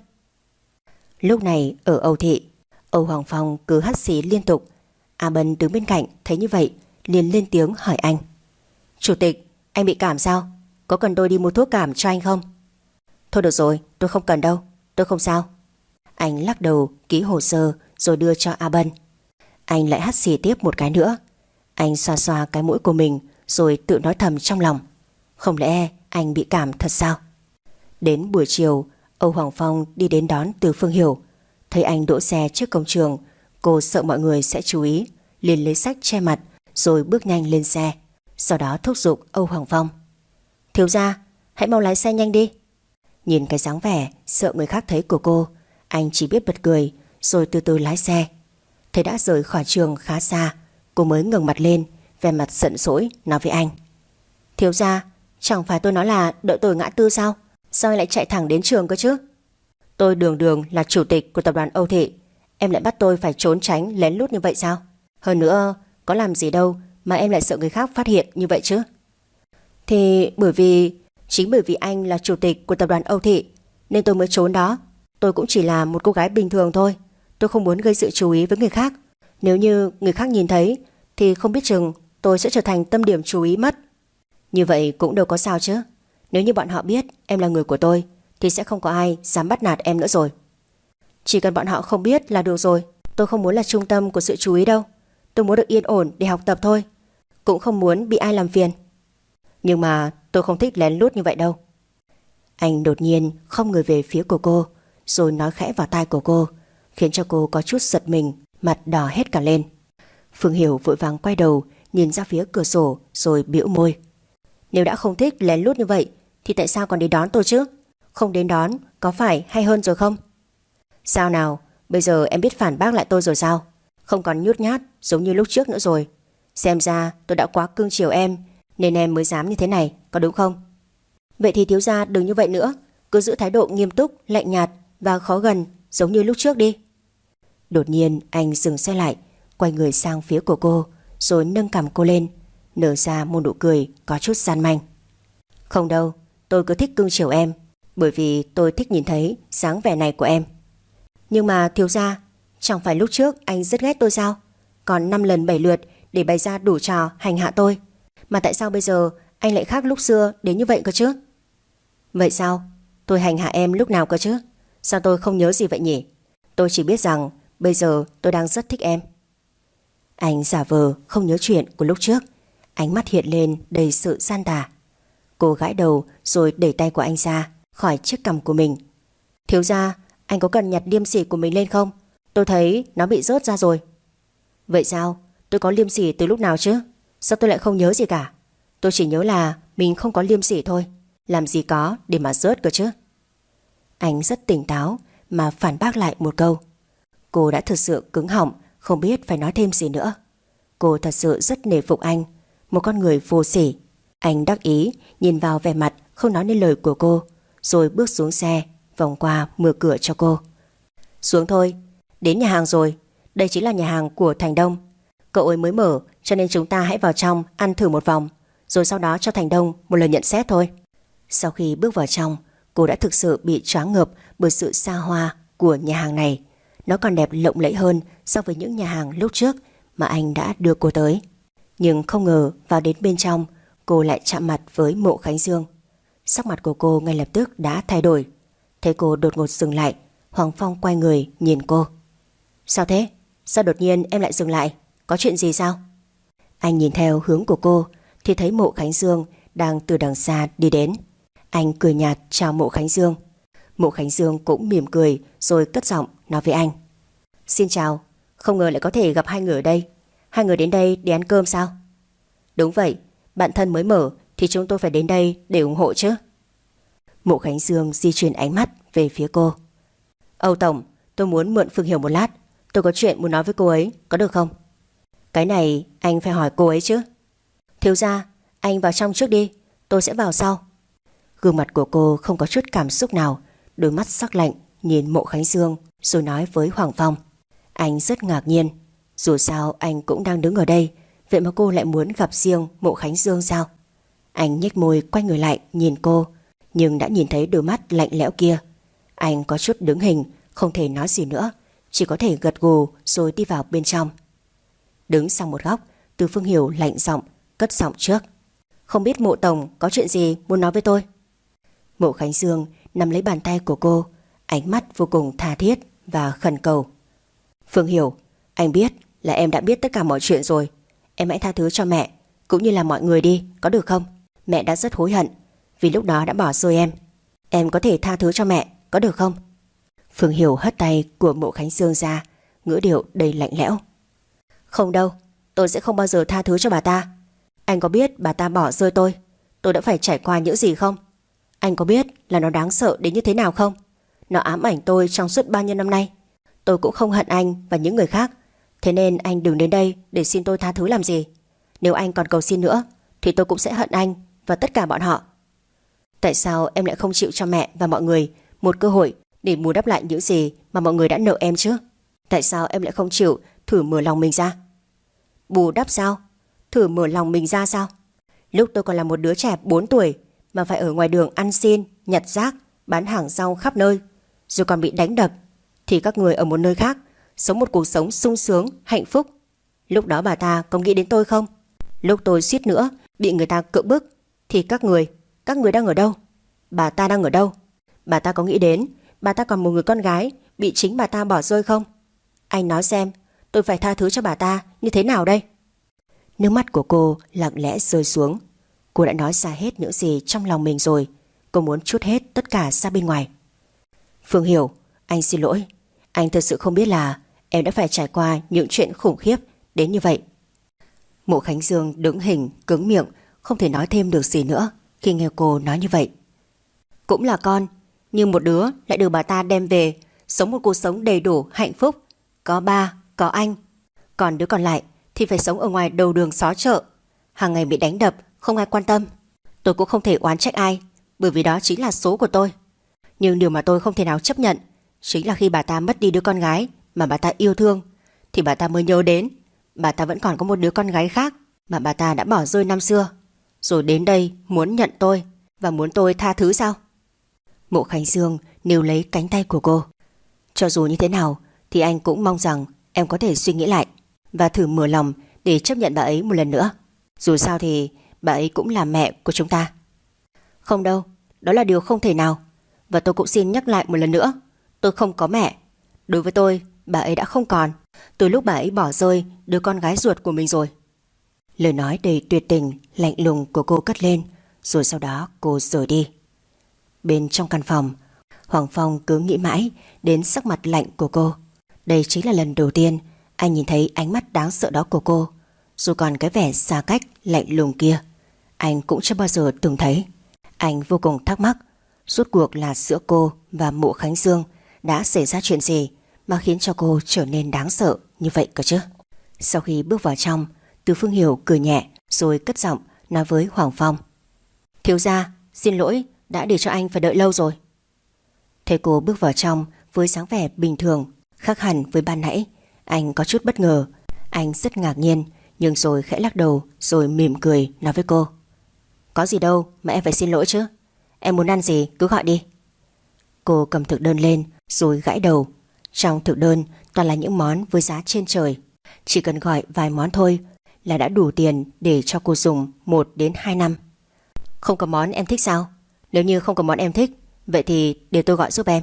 Lúc này ở Âu Thị, Âu Hoàng Phong cứ hắt xì liên tục. A Bân đứng bên cạnh thấy như vậy liền lên tiếng hỏi anh: Chủ tịch, anh bị cảm sao? Có cần tôi đi mua thuốc cảm cho anh không? Thôi được rồi, tôi không cần đâu, tôi không sao. Anh lắc đầu ký hồ sơ rồi đưa cho A Bân. Anh lại hắt xì tiếp một cái nữa. Anh xoa xoa cái mũi của mình rồi tự nói thầm trong lòng: không lẽ anh bị cảm thật sao? Đến buổi chiều, Âu Hoàng Phong đi đến đón Từ Phương Hiểu. Thấy anh đỗ xe trước cổng trường, cô sợ mọi người sẽ chú ý, liền lấy xách che mặt rồi bước nhanh lên xe. Sau đó thúc giục Âu Hoàng Phong: thiếu gia, hãy mau lái xe nhanh đi. Nhìn cái dáng vẻ sợ người khác thấy của cô, anh chỉ biết bật cười rồi từ từ lái xe. Thấy đã rời khỏi trường khá xa, cô mới ngẩng mặt lên, vẻ mặt giận dỗi nói với anh: thiếu gia, chẳng phải tôi nói là đợi tôi ngã tư sao? Sao anh lại chạy thẳng đến trường cơ chứ? Tôi đường đường là chủ tịch của tập đoàn Âu Thị, em lại bắt tôi phải trốn tránh lén lút như vậy sao? Hơn nữa, có làm gì đâu mà em lại sợ người khác phát hiện như vậy chứ? Thì chính bởi vì anh là chủ tịch của tập đoàn Âu Thị nên tôi mới trốn đó. Tôi cũng chỉ là một cô gái bình thường thôi. Tôi không muốn gây sự chú ý với người khác. Nếu như người khác nhìn thấy thì không biết chừng tôi sẽ trở thành tâm điểm chú ý mất. Như vậy cũng đâu có sao chứ. Nếu như bọn họ biết em là người của tôi thì sẽ không có ai dám bắt nạt em nữa rồi. Chỉ cần bọn họ không biết là được rồi. Tôi không muốn là trung tâm của sự chú ý đâu. Tôi muốn được yên ổn để học tập thôi. Cũng không muốn bị ai làm phiền. Nhưng mà tôi không thích lén lút như vậy đâu. Anh đột nhiên không người về phía của cô, rồi nói khẽ vào tai của cô, khiến cho cô có chút giật mình, mặt đỏ hết cả lên. Phương Hiểu vội vàng quay đầu nhìn ra phía cửa sổ rồi bĩu môi. Nếu đã không thích lén lút như vậy thì tại sao còn đến đón tôi chứ? Không đến đón có phải hay hơn rồi không? Sao nào, bây giờ em biết phản bác lại tôi rồi sao? Không còn nhút nhát giống như lúc trước nữa rồi. Xem ra tôi đã quá cưng chiều em nên em mới dám như thế này, có đúng không? Vậy thì thiếu gia đừng như vậy nữa, cứ giữ thái độ nghiêm túc, lạnh nhạt và khó gần giống như lúc trước đi. Đột nhiên anh dừng xe lại, quay người sang phía của cô, rồi nâng cằm cô lên, nở ra một nụ cười có chút gian manh. Không đâu, tôi cứ thích cưng chiều em, bởi vì tôi thích nhìn thấy dáng vẻ này của em. Nhưng mà thiếu gia, chẳng phải lúc trước anh rất ghét tôi sao? Còn 5 lần 7 lượt để bày ra đủ trò hành hạ tôi. Mà tại sao bây giờ anh lại khác lúc xưa đến như vậy cơ chứ? Vậy sao? Tôi hành hạ em lúc nào cơ chứ? Sao tôi không nhớ gì vậy nhỉ? Tôi chỉ biết rằng bây giờ tôi đang rất thích em. Anh giả vờ không nhớ chuyện của lúc trước, ánh mắt hiện lên đầy sự gian tà. Cô gãi đầu rồi đẩy tay của anh ra khỏi chiếc cằm của mình. Thiếu gia, anh có cần nhặt liêm sỉ của mình lên không? Tôi thấy nó bị rớt ra rồi. Vậy sao? Tôi có liêm sỉ từ lúc nào chứ? Sao tôi lại không nhớ gì cả? Tôi chỉ nhớ là mình không có liêm sỉ thôi. Làm gì có để mà rớt cơ chứ? Anh rất tỉnh táo mà phản bác lại một câu. Cô đã thực sự cứng họng, không biết phải nói thêm gì nữa. Cô thật sự rất nể phục anh, một con người vô sỉ. Anh đắc ý nhìn vào vẻ mặt không nói nên lời của cô, rồi bước xuống xe, vòng qua mở cửa cho cô. Xuống thôi, đến nhà hàng rồi. Đây chính là nhà hàng của Thành Đông. Cậu ấy mới mở cho nên chúng ta hãy vào trong ăn thử một vòng, rồi sau đó cho Thành Đông một lời nhận xét thôi. Sau khi bước vào trong, cô đã thực sự bị choáng ngợp bởi sự xa hoa của nhà hàng này. Nó còn đẹp lộng lẫy hơn so với những nhà hàng lúc trước mà anh đã đưa cô tới. Nhưng không ngờ vào đến bên trong, cô lại chạm mặt với Mộ Khánh Dương. Sắc mặt của cô ngay lập tức đã thay đổi. Thấy cô đột ngột dừng lại, Hoàng Phong quay người nhìn cô. Sao thế? Sao đột nhiên em lại dừng lại? Có chuyện gì sao? Anh nhìn theo hướng của cô thì thấy Mộ Khánh Dương đang từ đằng xa đi đến. Anh cười nhạt chào Mộ Khánh Dương. Mộ Khánh Dương cũng mỉm cười rồi cất giọng nói với anh. Xin chào, không ngờ lại có thể gặp hai người ở đây. Hai người đến đây để ăn cơm sao? Đúng vậy, bạn thân mới mở thì chúng tôi phải đến đây để ủng hộ chứ. Mộ Khánh Dương di chuyển ánh mắt về phía cô. Âu Tổng, tôi muốn mượn Phương Hiểu một lát. Tôi có chuyện muốn nói với cô ấy, có được không? Cái này anh phải hỏi cô ấy chứ. Thiếu gia, anh vào trong trước đi, tôi sẽ vào sau. Gương mặt của cô không có chút cảm xúc nào, đôi mắt sắc lạnh nhìn Mộ Khánh Dương rồi nói với Hoàng Phong. Anh rất ngạc nhiên, dù sao anh cũng đang đứng ở đây, vậy mà cô lại muốn gặp riêng Mộ Khánh Dương sao? Anh nhếch môi quay người lại nhìn cô, nhưng đã nhìn thấy đôi mắt lạnh lẽo kia. Anh có chút đứng hình, không thể nói gì nữa, chỉ có thể gật gù rồi đi vào bên trong. Đứng sang một góc, Từ Phương Hiểu lạnh giọng cất giọng trước: "Không biết Mộ tổng có chuyện gì muốn nói với tôi?" Mộ Khánh Dương nắm lấy bàn tay của cô, ánh mắt vô cùng tha thiết và khẩn cầu: "Phương Hiểu, anh biết là em đã biết tất cả mọi chuyện rồi. Em hãy tha thứ cho mẹ cũng như là mọi người đi, có được không? Mẹ đã rất hối hận vì lúc đó đã bỏ rơi em. Em có thể tha thứ cho mẹ, có được không?" Phương Hiểu hất tay của Mộ Khánh Dương ra, ngữ điệu đầy lạnh lẽo: "Không đâu, tôi sẽ không bao giờ tha thứ cho bà ta. Anh có biết bà ta bỏ rơi tôi đã phải trải qua những gì không? Anh có biết là nó đáng sợ đến như thế nào không? Nó ám ảnh tôi trong suốt bao nhiêu năm nay. Tôi cũng không hận anh và những người khác. Thế nên anh đừng đến đây để xin tôi tha thứ làm gì. Nếu anh còn cầu xin nữa thì tôi cũng sẽ hận anh và tất cả bọn họ. Tại sao em lại không chịu cho mẹ và mọi người một cơ hội để bù đắp lại những gì mà mọi người đã nợ em chứ? Tại sao em lại không chịu thử mở lòng mình ra?" "Bù đắp sao? Thử mở lòng mình ra sao? Lúc tôi còn là một đứa trẻ 4 tuổi mà phải ở ngoài đường ăn xin, nhặt rác, bán hàng rong khắp nơi, rồi còn bị đánh đập, thì các người ở một nơi khác sống một cuộc sống sung sướng, hạnh phúc. Lúc đó bà ta có nghĩ đến tôi không? Lúc tôi suýt nữa bị người ta cưỡng bức thì các người đang ở đâu? Bà ta đang ở đâu? Bà ta có nghĩ đến bà ta còn một người con gái bị chính bà ta bỏ rơi không? Anh nói xem, tôi phải tha thứ cho bà ta như thế nào đây?" Nước mắt của cô lặng lẽ rơi xuống. Cô đã nói ra hết những gì trong lòng mình rồi. Cô muốn trút hết tất cả ra bên ngoài. "Phương Hiểu, anh xin lỗi. Anh thật sự không biết là em đã phải trải qua những chuyện khủng khiếp đến như vậy." Mộ Khánh Dương đứng hình, cứng miệng, không thể nói thêm được gì nữa khi nghe cô nói như vậy. Cũng là con, nhưng một đứa lại được bà ta đem về sống một cuộc sống đầy đủ, hạnh phúc, có ba, có anh. Còn đứa còn lại thì phải sống ở ngoài đầu đường xó chợ, hàng ngày bị đánh đập, không ai quan tâm. Tôi cũng không thể oán trách ai, bởi vì đó chính là số của tôi. Nhưng điều mà tôi không thể nào chấp nhận chính là khi bà ta mất đi đứa con gái mà bà ta yêu thương, thì bà ta mới nhớ đến bà ta vẫn còn có một đứa con gái khác mà bà ta đã bỏ rơi năm xưa, rồi đến đây muốn nhận tôi và muốn tôi tha thứ sao?" Mộ Khánh Dương níu lấy cánh tay của cô. "Cho dù như thế nào thì anh cũng mong rằng em có thể suy nghĩ lại và thử mở lòng để chấp nhận bà ấy một lần nữa. Dù sao thì bà ấy cũng là mẹ của chúng ta." "Không đâu, đó là điều không thể nào. Và tôi cũng xin nhắc lại một lần nữa, tôi không có mẹ. Đối với tôi, bà ấy đã không còn từ lúc bà ấy bỏ rơi đứa con gái ruột của mình rồi." Lời nói đầy tuyệt tình, lạnh lùng của cô cất lên, rồi sau đó cô rời đi. Bên trong căn phòng, Hoàng Phong cứ nghĩ mãi đến sắc mặt lạnh của cô. Đây chính là lần đầu tiên anh nhìn thấy ánh mắt đáng sợ đó của cô, dù còn cái vẻ xa cách lạnh lùng kia anh cũng chưa bao giờ từng thấy. Anh vô cùng thắc mắc, rốt cuộc là giữa cô và Mộ Khánh Dương đã xảy ra chuyện gì mà khiến cho cô trở nên đáng sợ như vậy cơ chứ. Sau khi bước vào trong, Từ Phương Hiểu cười nhẹ rồi cất giọng nói với Hoàng Phong: "Thiếu gia, xin lỗi đã để cho anh phải đợi lâu rồi." Thấy cô bước vào trong với dáng vẻ bình thường, khác hẳn với ban nãy, anh có chút bất ngờ. Anh rất ngạc nhiên, nhưng rồi khẽ lắc đầu rồi mỉm cười nói với cô: "Có gì đâu mà em phải xin lỗi chứ. Em muốn ăn gì cứ gọi đi." Cô cầm thực đơn lên rồi gãi đầu. Trong thực đơn toàn là những món với giá trên trời. Chỉ cần gọi vài món thôi là đã đủ tiền để cho cô dùng 1 đến 2 năm. "Không có món em thích sao? Nếu như không có món em thích, vậy thì để tôi gọi giúp em."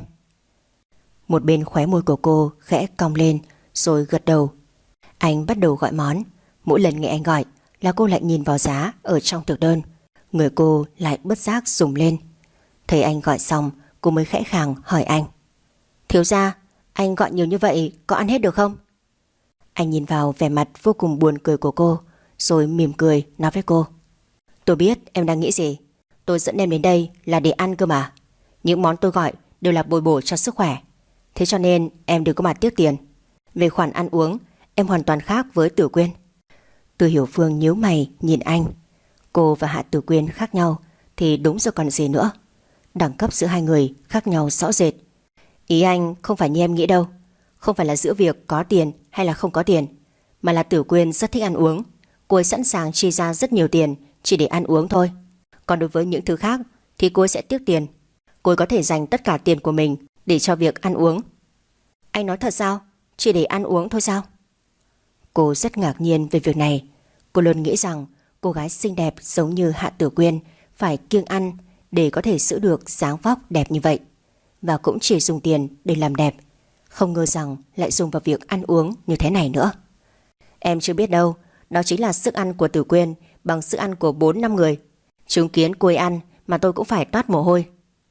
Một bên khóe môi của cô khẽ cong lên rồi gật đầu. Anh bắt đầu gọi món. Mỗi lần nghe anh gọi là cô lại nhìn vào giá ở trong thực đơn. Người cô lại bất giác rùng lên. Thấy anh gọi xong, cô mới khẽ khàng hỏi anh: "Thiếu gia, anh gọi nhiều như vậy có ăn hết được không?" Anh nhìn vào vẻ mặt vô cùng buồn cười của cô rồi mỉm cười nói với cô: "Tôi biết em đang nghĩ gì. Tôi dẫn em đến đây là để ăn cơ mà. Những món tôi gọi đều là bồi bổ cho sức khỏe. Thế cho nên em đừng có mà tiếc tiền. Về khoản ăn uống, em hoàn toàn khác với Tử Quyên." Từ Hiểu Phương nhíu mày nhìn anh. Cô và Hạ Tử Quyên khác nhau thì đúng rồi còn gì nữa. Đẳng cấp giữa hai người khác nhau rõ rệt. Ý anh không phải như em nghĩ đâu. Không phải là giữa việc có tiền hay là không có tiền, mà là Tử Quyên rất thích ăn uống. Cô ấy sẵn sàng chi ra rất nhiều tiền chỉ để ăn uống thôi. Còn đối với những thứ khác thì cô ấy sẽ tiếc tiền. Cô ấy có thể dành tất cả tiền của mình để cho việc ăn uống. Anh nói thật sao? Chỉ để ăn uống thôi sao? Cô rất ngạc nhiên về việc này. Cô luôn nghĩ rằng cô gái xinh đẹp giống như Hạ Tử Quyên phải kiêng ăn để có thể giữ được dáng vóc đẹp như vậy, và cũng chỉ dùng tiền để làm đẹp. Không ngờ rằng lại dùng vào việc ăn uống như thế này nữa. Em chưa biết đâu, đó chính là sức ăn của Tử Quyên bằng sức ăn của 4-5 người. Chứng kiến cô ấy ăn mà tôi cũng phải toát mồ hôi.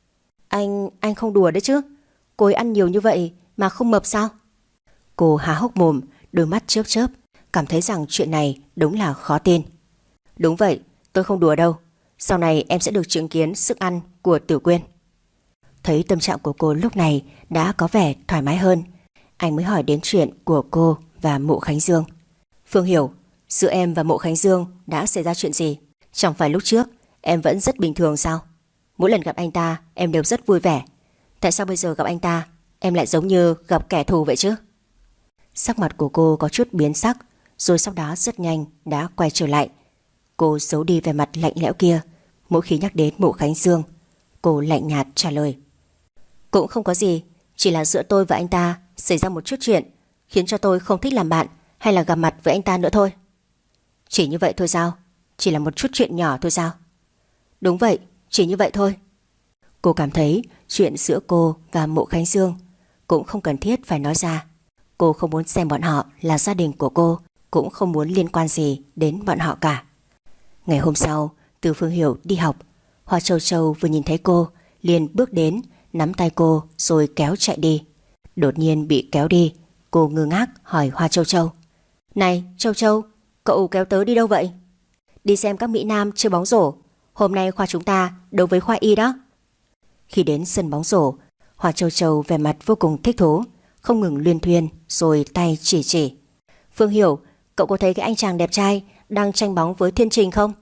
Anh không đùa đấy chứ? Cô ấy ăn nhiều như vậy mà không mập sao? Cô há hốc mồm, đôi mắt chớp chớp, cảm thấy rằng chuyện này đúng là khó tin. Đúng vậy, tôi không đùa đâu. Sau này em sẽ được chứng kiến sức ăn của Tử Quyên. Thấy tâm trạng của cô lúc này đã có vẻ thoải mái hơn, anh mới hỏi đến chuyện của cô và Mộ Khánh Dương. Phương Hiểu, giữa em và Mộ Khánh Dương đã xảy ra chuyện gì? Chẳng phải lúc trước em vẫn rất bình thường sao? Mỗi lần gặp anh ta em đều rất vui vẻ. Tại sao bây giờ gặp anh ta em lại giống như gặp kẻ thù vậy chứ? Sắc mặt của cô có chút biến sắc, rồi sau đó rất nhanh đã quay trở lại. Cô giấu đi vẻ mặt lạnh lẽo kia. Mỗi khi nhắc đến Mộ Khánh Dương, cô lạnh nhạt trả lời. Cũng không có gì, chỉ là giữa tôi và anh ta xảy ra một chút chuyện khiến cho tôi không thích làm bạn hay là gặp mặt với anh ta nữa thôi. Chỉ như vậy thôi sao? Chỉ là một chút chuyện nhỏ thôi sao? Đúng vậy, chỉ như vậy thôi. Cô cảm thấy chuyện giữa cô và Mộ Khánh Dương cũng không cần thiết phải nói ra. Cô không muốn xem bọn họ là gia đình của cô, cũng không muốn liên quan gì đến bọn họ cả. Ngày hôm sau, Từ Phương Hiểu đi học. Hoa Châu Châu vừa nhìn thấy cô liền bước đến, nắm tay cô rồi kéo chạy đi. Đột nhiên bị kéo đi, cô ngơ ngác hỏi Hoa Châu Châu. Này Châu Châu, cậu kéo tớ đi đâu vậy? Đi xem các mỹ nam chơi bóng rổ. Hôm nay khoa chúng ta đấu với khoa y đó. Khi đến sân bóng rổ, Hoa Châu Châu vẻ mặt vô cùng thích thú, không ngừng luyên thuyên rồi tay chỉ. Phương Hiểu, cậu có thấy cái anh chàng đẹp trai đang tranh bóng với Thiên Trình không?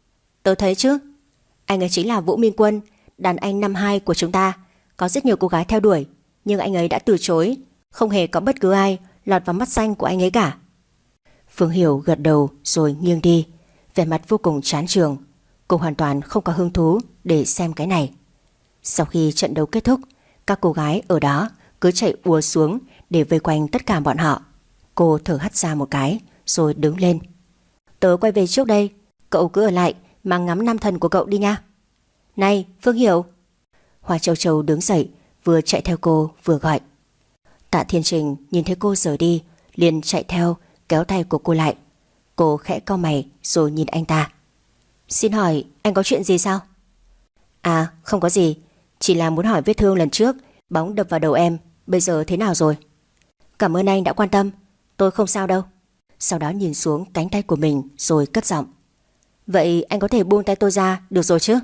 Tớ thấy chứ. Anh ấy chính là Vũ Minh Quân, đàn anh năm 2 của chúng ta. Có rất nhiều cô gái theo đuổi, nhưng anh ấy đã từ chối. Không hề có bất cứ ai lọt vào mắt xanh của anh ấy cả. Phương Hiểu gật đầu rồi nghiêng đi, vẻ mặt vô cùng chán chường. Cô hoàn toàn không có hứng thú để xem cái này. Sau khi trận đấu kết thúc, các cô gái ở đó cứ chạy ùa xuống để vây quanh tất cả bọn họ. Cô thở hắt ra một cái rồi đứng lên. Tớ quay về trước đây, cậu cứ ở lại mà ngắm nam thần của cậu đi nha. Này Phương Hiểu. Hoa Châu Châu đứng dậy, vừa chạy theo cô vừa gọi. Tạ Thiên Trình nhìn thấy cô rời đi liền chạy theo kéo tay của cô lại. Cô khẽ cau mày rồi nhìn anh ta. Xin hỏi anh có chuyện gì sao? À không có gì, chỉ là muốn hỏi vết thương lần trước bóng đập vào đầu em bây giờ thế nào rồi. Cảm ơn anh đã quan tâm, tôi không sao đâu. Sau đó nhìn xuống cánh tay của mình rồi cất giọng. Vậy anh có thể buông tay tôi ra được rồi chứ?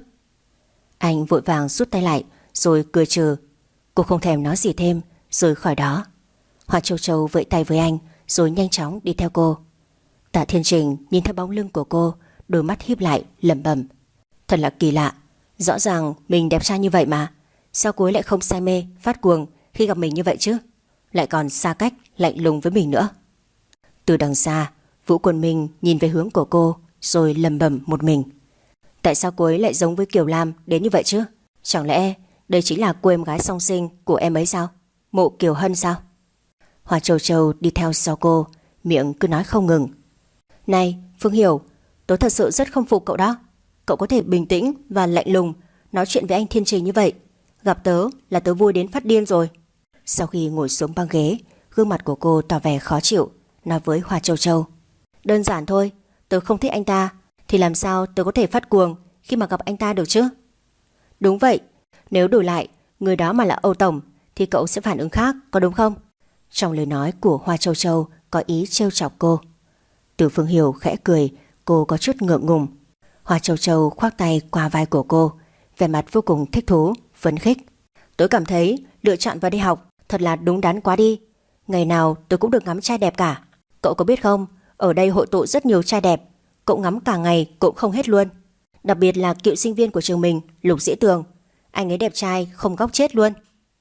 Anh vội vàng rút tay lại rồi cười trừ. Cô không thèm nói gì thêm rồi khỏi đó. Hoa Châu Châu vẫy tay với anh rồi nhanh chóng đi theo cô. Tạ Thiên Trình nhìn theo bóng lưng của cô, đôi mắt híp lại lẩm bẩm. Thật là kỳ lạ, rõ ràng mình đẹp trai như vậy mà sao cô ấy lại không say mê phát cuồng khi gặp mình như vậy chứ? Lại còn xa cách lạnh lùng với mình nữa. Từ đằng xa, Vũ Quân Minh nhìn về hướng của cô rồi lẩm bẩm một mình. Tại sao cô ấy lại giống với Kiều Lam đến như vậy chứ? Chẳng lẽ đây chính là cô em gái song sinh của em ấy sao? Mộ Kiều Hân sao? Hoa Châu Châu đi theo sau cô, miệng cứ nói không ngừng. Này Phương Hiểu, tớ thật sự rất không phục cậu đó. Cậu có thể bình tĩnh và lạnh lùng nói chuyện với anh Thiên Trình như vậy. Gặp tớ là tớ vui đến phát điên rồi. Sau khi ngồi xuống băng ghế, gương mặt của cô tỏ vẻ khó chịu, nói với Hoa Châu Châu. Đơn giản thôi, tớ không thích anh ta thì làm sao tớ có thể phát cuồng khi mà gặp anh ta được chứ? Đúng vậy, nếu đổi lại người đó mà là Âu Tổng thì cậu sẽ phản ứng khác, có đúng không? Trong lời nói của Hoa Châu Châu có ý trêu chọc cô. Từ Phương Hiểu khẽ cười, cô có chút ngượng ngùng. Hoa Châu Châu khoác tay qua vai của cô, vẻ mặt vô cùng thích thú, phấn khích. Tôi cảm thấy lựa chọn vào đi học thật là đúng đắn quá đi. Ngày nào tôi cũng được ngắm trai đẹp cả. Cậu có biết không, ở đây hội tụ rất nhiều trai đẹp, cậu ngắm cả ngày cũng không hết luôn. Đặc biệt là cựu sinh viên của trường mình, Lục Dĩ Tường. Anh ấy đẹp trai không góc chết luôn.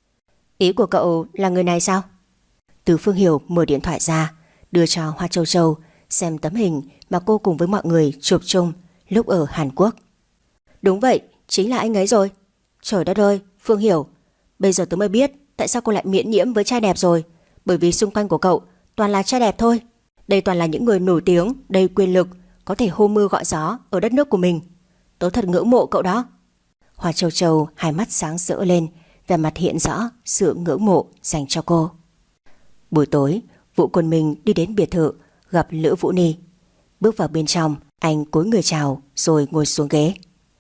Ý của cậu là người này sao? Từ Phương Hiểu mở điện thoại ra, đưa cho Hoa Châu Châu xem tấm hình mà cô cùng với mọi người chụp chung lúc ở Hàn Quốc. Đúng vậy, chính là anh ấy rồi. Trời đất ơi, Phương Hiểu, bây giờ tớ mới biết tại sao cô lại miễn nhiễm với trai đẹp rồi. Bởi vì xung quanh của cậu toàn là trai đẹp thôi. Đây toàn là những người nổi tiếng, đầy quyền lực, có thể hô mưa gọi gió ở đất nước của mình. Tớ thật ngưỡng mộ cậu đó. Hoa Châu Châu hai mắt sáng rỡ lên, vẻ mặt hiện rõ sự ngưỡng mộ dành cho cô. Buổi tối, Vũ Quân Minh đi đến biệt thự gặp Lữ Vũ Ni. Bước vào bên trong, anh cúi người chào rồi ngồi xuống ghế.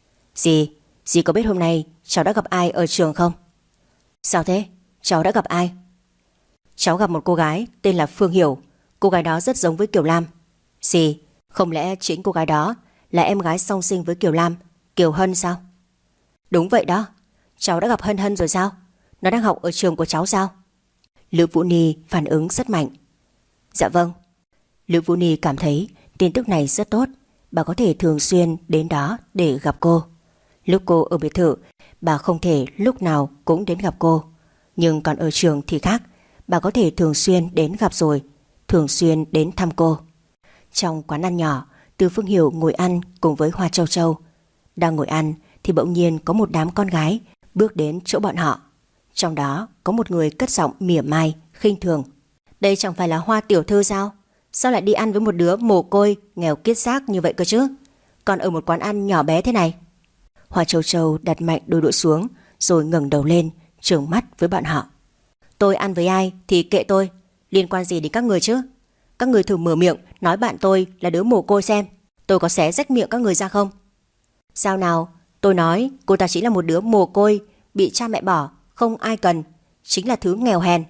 Dì có biết hôm nay cháu đã gặp ai ở trường không? Sao thế? Cháu đã gặp ai? Cháu gặp một cô gái tên là Phương Hiểu. Cô gái đó rất giống với Kiều Lam. Dì, không lẽ chính cô gái đó là em gái song sinh với Kiều Lam, Kiều Hân sao? Đúng vậy đó. Cháu đã gặp Hân Hân rồi sao? Nó đang học ở trường của cháu sao? Lữ Vũ Ni phản ứng rất mạnh. Dạ vâng. Lữ Vũ Ni cảm thấy tin tức này rất tốt. Bà có thể thường xuyên đến đó để gặp cô. Lúc cô ở biệt thự, bà không thể lúc nào cũng đến gặp cô. Nhưng còn ở trường thì khác. Bà có thể thường xuyên đến gặp rồi, thường xuyên đến thăm cô. Trong quán ăn nhỏ, Từ Phương Hiểu ngồi ăn cùng với Hoa Châu Châu. Đang ngồi ăn thì bỗng nhiên có một đám con gái bước đến chỗ bọn họ. Trong đó có một người cất giọng mỉa mai, khinh thường. Đây chẳng phải là Hoa tiểu thư sao? Sao lại đi ăn với một đứa mồ côi nghèo kiết xác như vậy cơ chứ? Còn ở một quán ăn nhỏ bé thế này. Hoa Châu Châu đặt mạnh đôi đũa xuống rồi ngẩng đầu lên, trừng mắt với bọn họ. Tôi ăn với ai thì kệ tôi, liên quan gì đến các người chứ? Các người thử mở miệng nói bạn tôi là đứa mồ côi xem, tôi có xé rách miệng các người ra không? Sao nào? Tôi nói cô ta chỉ là một đứa mồ côi, bị cha mẹ bỏ, không ai cần, chính là thứ nghèo hèn.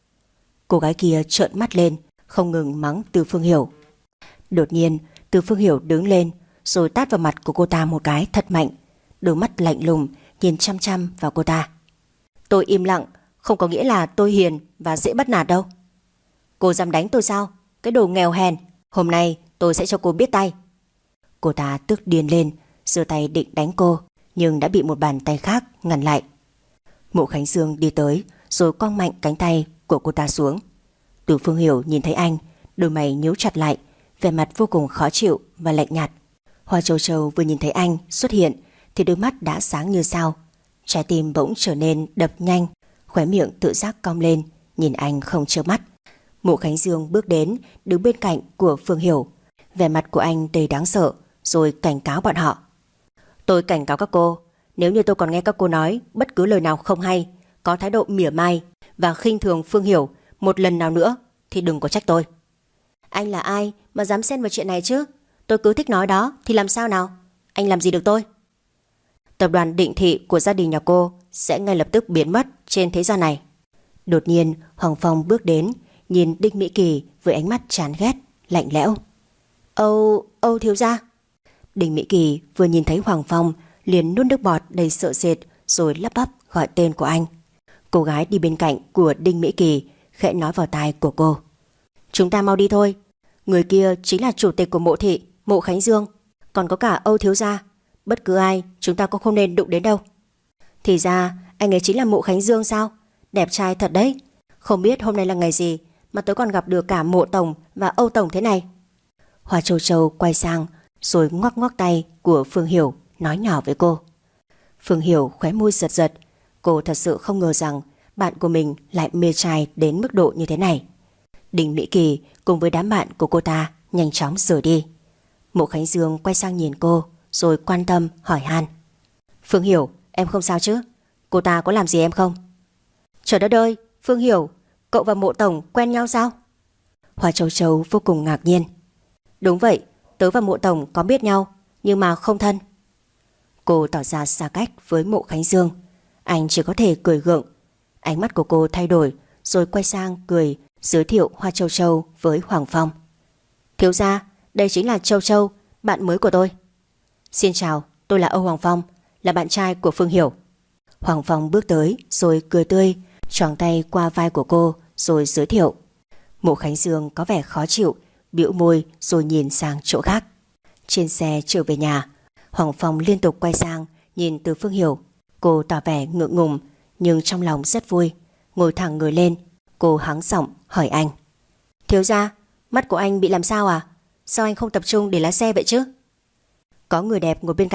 Cô gái kia trợn mắt lên, không ngừng mắng Từ Phương Hiểu. Đột nhiên Từ Phương Hiểu đứng lên rồi tát vào mặt của cô ta một cái thật mạnh. Đôi mắt lạnh lùng nhìn chăm chăm vào cô ta. Tôi im lặng không có nghĩa là tôi hiền và dễ bắt nạt đâu. Cô dám đánh tôi sao? Cái đồ nghèo hèn, hôm nay tôi sẽ cho cô biết tay. Cô ta tức điên lên, giơ tay định đánh cô, nhưng đã bị một bàn tay khác ngăn lại. Mộ Khánh Dương đi tới rồi quăng mạnh cánh tay của cô ta xuống. Từ Phương Hiểu nhìn thấy anh, đôi mày nhíu chặt lại, vẻ mặt vô cùng khó chịu và lạnh nhạt. Hoa Châu Châu vừa nhìn thấy anh xuất hiện thì đôi mắt đã sáng như sao. Trái tim bỗng trở nên đập nhanh, khóe miệng tự giác cong lên, nhìn anh không chớp mắt. Mộ Khánh Dương bước đến, đứng bên cạnh của Phương Hiểu. Vẻ mặt của anh đầy đáng sợ, rồi cảnh cáo bọn họ. Tôi cảnh cáo các cô, nếu như tôi còn nghe các cô nói bất cứ lời nào không hay, có thái độ mỉa mai và khinh thường Phương Hiểu một lần nào nữa thì đừng có trách tôi. Anh là ai mà dám xen vào chuyện này chứ? Tôi cứ thích nói đó thì làm sao nào? Anh làm gì được tôi? Tập đoàn Định Thị của gia đình nhà cô sẽ ngay lập tức biến mất trên thế gian này. Đột nhiên Hoàng Phong bước đến, nhìn Đinh Mỹ Kỳ với ánh mắt chán ghét, lạnh lẽo. Âu thiếu gia. Đinh Mỹ Kỳ vừa nhìn thấy Hoàng Phong liền nuốt nước bọt đầy sợ sệt rồi lắp bắp gọi tên của anh. Cô gái đi bên cạnh của Đinh Mỹ Kỳ khẽ nói vào tai của cô. Chúng ta mau đi thôi. Người kia chính là chủ tịch của Mộ Thị, Mộ Khánh Dương. Còn có cả Âu thiếu gia. Bất cứ ai chúng ta cũng không nên đụng đến đâu. Thì ra anh ấy chính là Mộ Khánh Dương sao? Đẹp trai thật đấy. Không biết hôm nay là ngày gì mà tôi còn gặp được cả Mộ Tổng và Âu Tổng thế này. Hoa Châu Châu quay sang rồi ngoắc ngoắc tay của Phương Hiểu, nói nhỏ với cô. Phương Hiểu khóe môi giật giật. Cô thật sự không ngờ rằng bạn của mình lại mê trai đến mức độ như thế này. Đinh Mỹ Kỳ cùng với đám bạn của cô ta nhanh chóng rời đi. Mộ Khánh Dương quay sang nhìn cô rồi quan tâm hỏi han. Phương Hiểu, em không sao chứ? Cô ta có làm gì em không? Trời đất ơi, Phương Hiểu, cậu và Mộ Tổng quen nhau sao? Hoa Châu Châu vô cùng ngạc nhiên. Đúng vậy, tớ và Mộ Tổng có biết nhau, nhưng mà không thân. Cô tỏ ra xa cách với Mộ Khánh Dương. Anh chỉ có thể cười gượng. Ánh mắt của cô thay đổi rồi quay sang cười giới thiệu Hoa Châu Châu với Hoàng Phong. Thiếu gia, đây chính là Châu Châu, bạn mới của tôi. Xin chào, tôi là Âu Hoàng Phong, là bạn trai của Phương Hiểu. Hoàng Phong bước tới rồi cười tươi, choàng tay qua vai của cô rồi giới thiệu. Mộ Khánh Dương có vẻ khó chịu, bĩu môi rồi nhìn sang chỗ khác. Trên xe trở về nhà, Hoàng Phong liên tục quay sang nhìn từ Phương Hiểu. Cô tỏ vẻ ngượng ngùng nhưng trong lòng rất vui. Ngồi thẳng người lên, cô hắng giọng hỏi anh. Thiếu gia, mắt của anh bị làm sao à? Sao anh không tập trung để lái xe vậy chứ? Có người đẹp ngồi bên cạnh,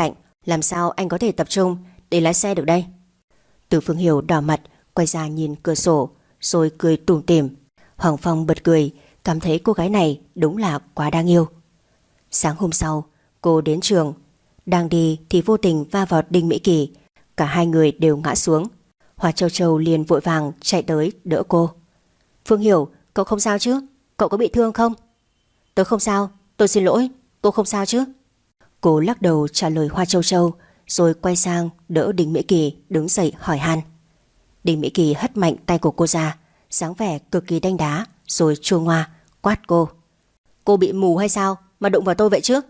Làm sao anh có thể tập trung để lái xe được đây? Từ Phương Hiểu đỏ mặt, quay ra nhìn cửa sổ, rồi cười tủm tỉm. Hoàng Phong bật cười, cảm thấy cô gái này đúng là quá đáng yêu. Sáng hôm sau, cô đến trường. Đang đi thì vô tình va vào Đinh Mỹ Kỳ. Cả hai người đều ngã xuống. Hoa Châu Châu liền vội vàng chạy tới đỡ cô. Phương Hiểu, cậu không sao chứ? Cậu có bị thương không? Tớ không sao, tôi xin lỗi. Cô không sao chứ? Cô lắc đầu trả lời Hoa Châu Châu, rồi quay sang đỡ Đinh Mỹ Kỳ đứng dậy hỏi han. Đinh Mỹ Kỳ hất mạnh tay của cô ra, dáng vẻ cực kỳ đanh đá, rồi chua ngoa quát cô. Cô bị mù hay sao mà đụng vào tôi vậy chứ?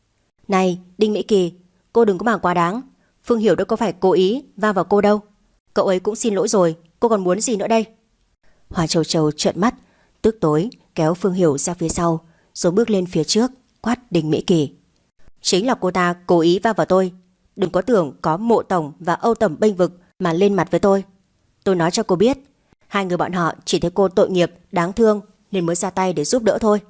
Này Đinh Mỹ Kỳ, cô đừng có mà quá đáng. Phương Hiểu đâu có phải cố ý va vào cô đâu. Cậu ấy cũng xin lỗi rồi, cô còn muốn gì nữa đây? Hoa Châu Châu trợn mắt, tức tối kéo Phương Hiểu ra phía sau, rồi bước lên phía trước quát Đinh Mỹ Kỳ. Chính là cô ta cố ý va vào tôi. Đừng có tưởng có Mộ Tổng và Âu Tổng bênh vực mà lên mặt với tôi. Tôi nói cho cô biết, hai người bọn họ chỉ thấy cô tội nghiệp, đáng thương nên mới ra tay để giúp đỡ thôi.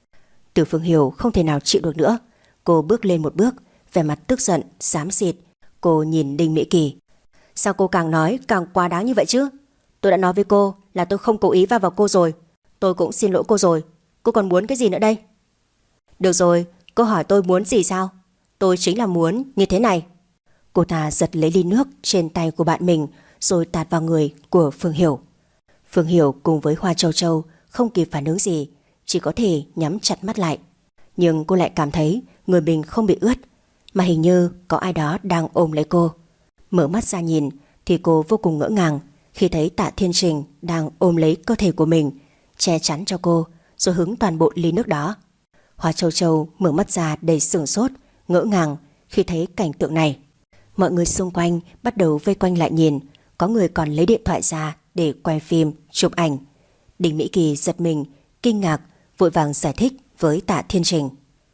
Từ Phương Hiểu không thể nào chịu được nữa. Cô bước lên một bước, vẻ mặt tức giận, xám xịt. Cô nhìn Đinh Mỹ Kỳ. Sao cô càng nói càng quá đáng như vậy chứ? Tôi đã nói với cô là tôi không cố ý va vào cô rồi. Tôi cũng xin lỗi cô rồi. Cô còn muốn cái gì nữa đây? Được rồi, cô hỏi tôi muốn gì sao? Tôi chính là muốn như thế này. Cô ta giật lấy ly nước trên tay của bạn mình, rồi tạt vào người của Phương Hiểu. Phương Hiểu cùng với Hoa Châu Châu không kịp phản ứng gì, chỉ có thể nhắm chặt mắt lại. Nhưng cô lại cảm thấy người mình không bị ướt, mà hình như có ai đó đang ôm lấy cô. Mở mắt ra nhìn thì cô vô cùng ngỡ ngàng khi thấy Tạ Thiên Trình đang ôm lấy cơ thể của mình, che chắn cho cô, rồi hứng toàn bộ ly nước đó. Hoa Châu Châu mở mắt ra đầy sửng sốt, ngỡ ngàng khi thấy cảnh tượng này. Mọi người xung quanh bắt đầu vây quanh lại nhìn, có người còn lấy điện thoại ra để quay phim, chụp ảnh. Đinh Mỹ Kỳ giật mình, kinh ngạc, vội vàng giải thích với Tạ Thiên Trình.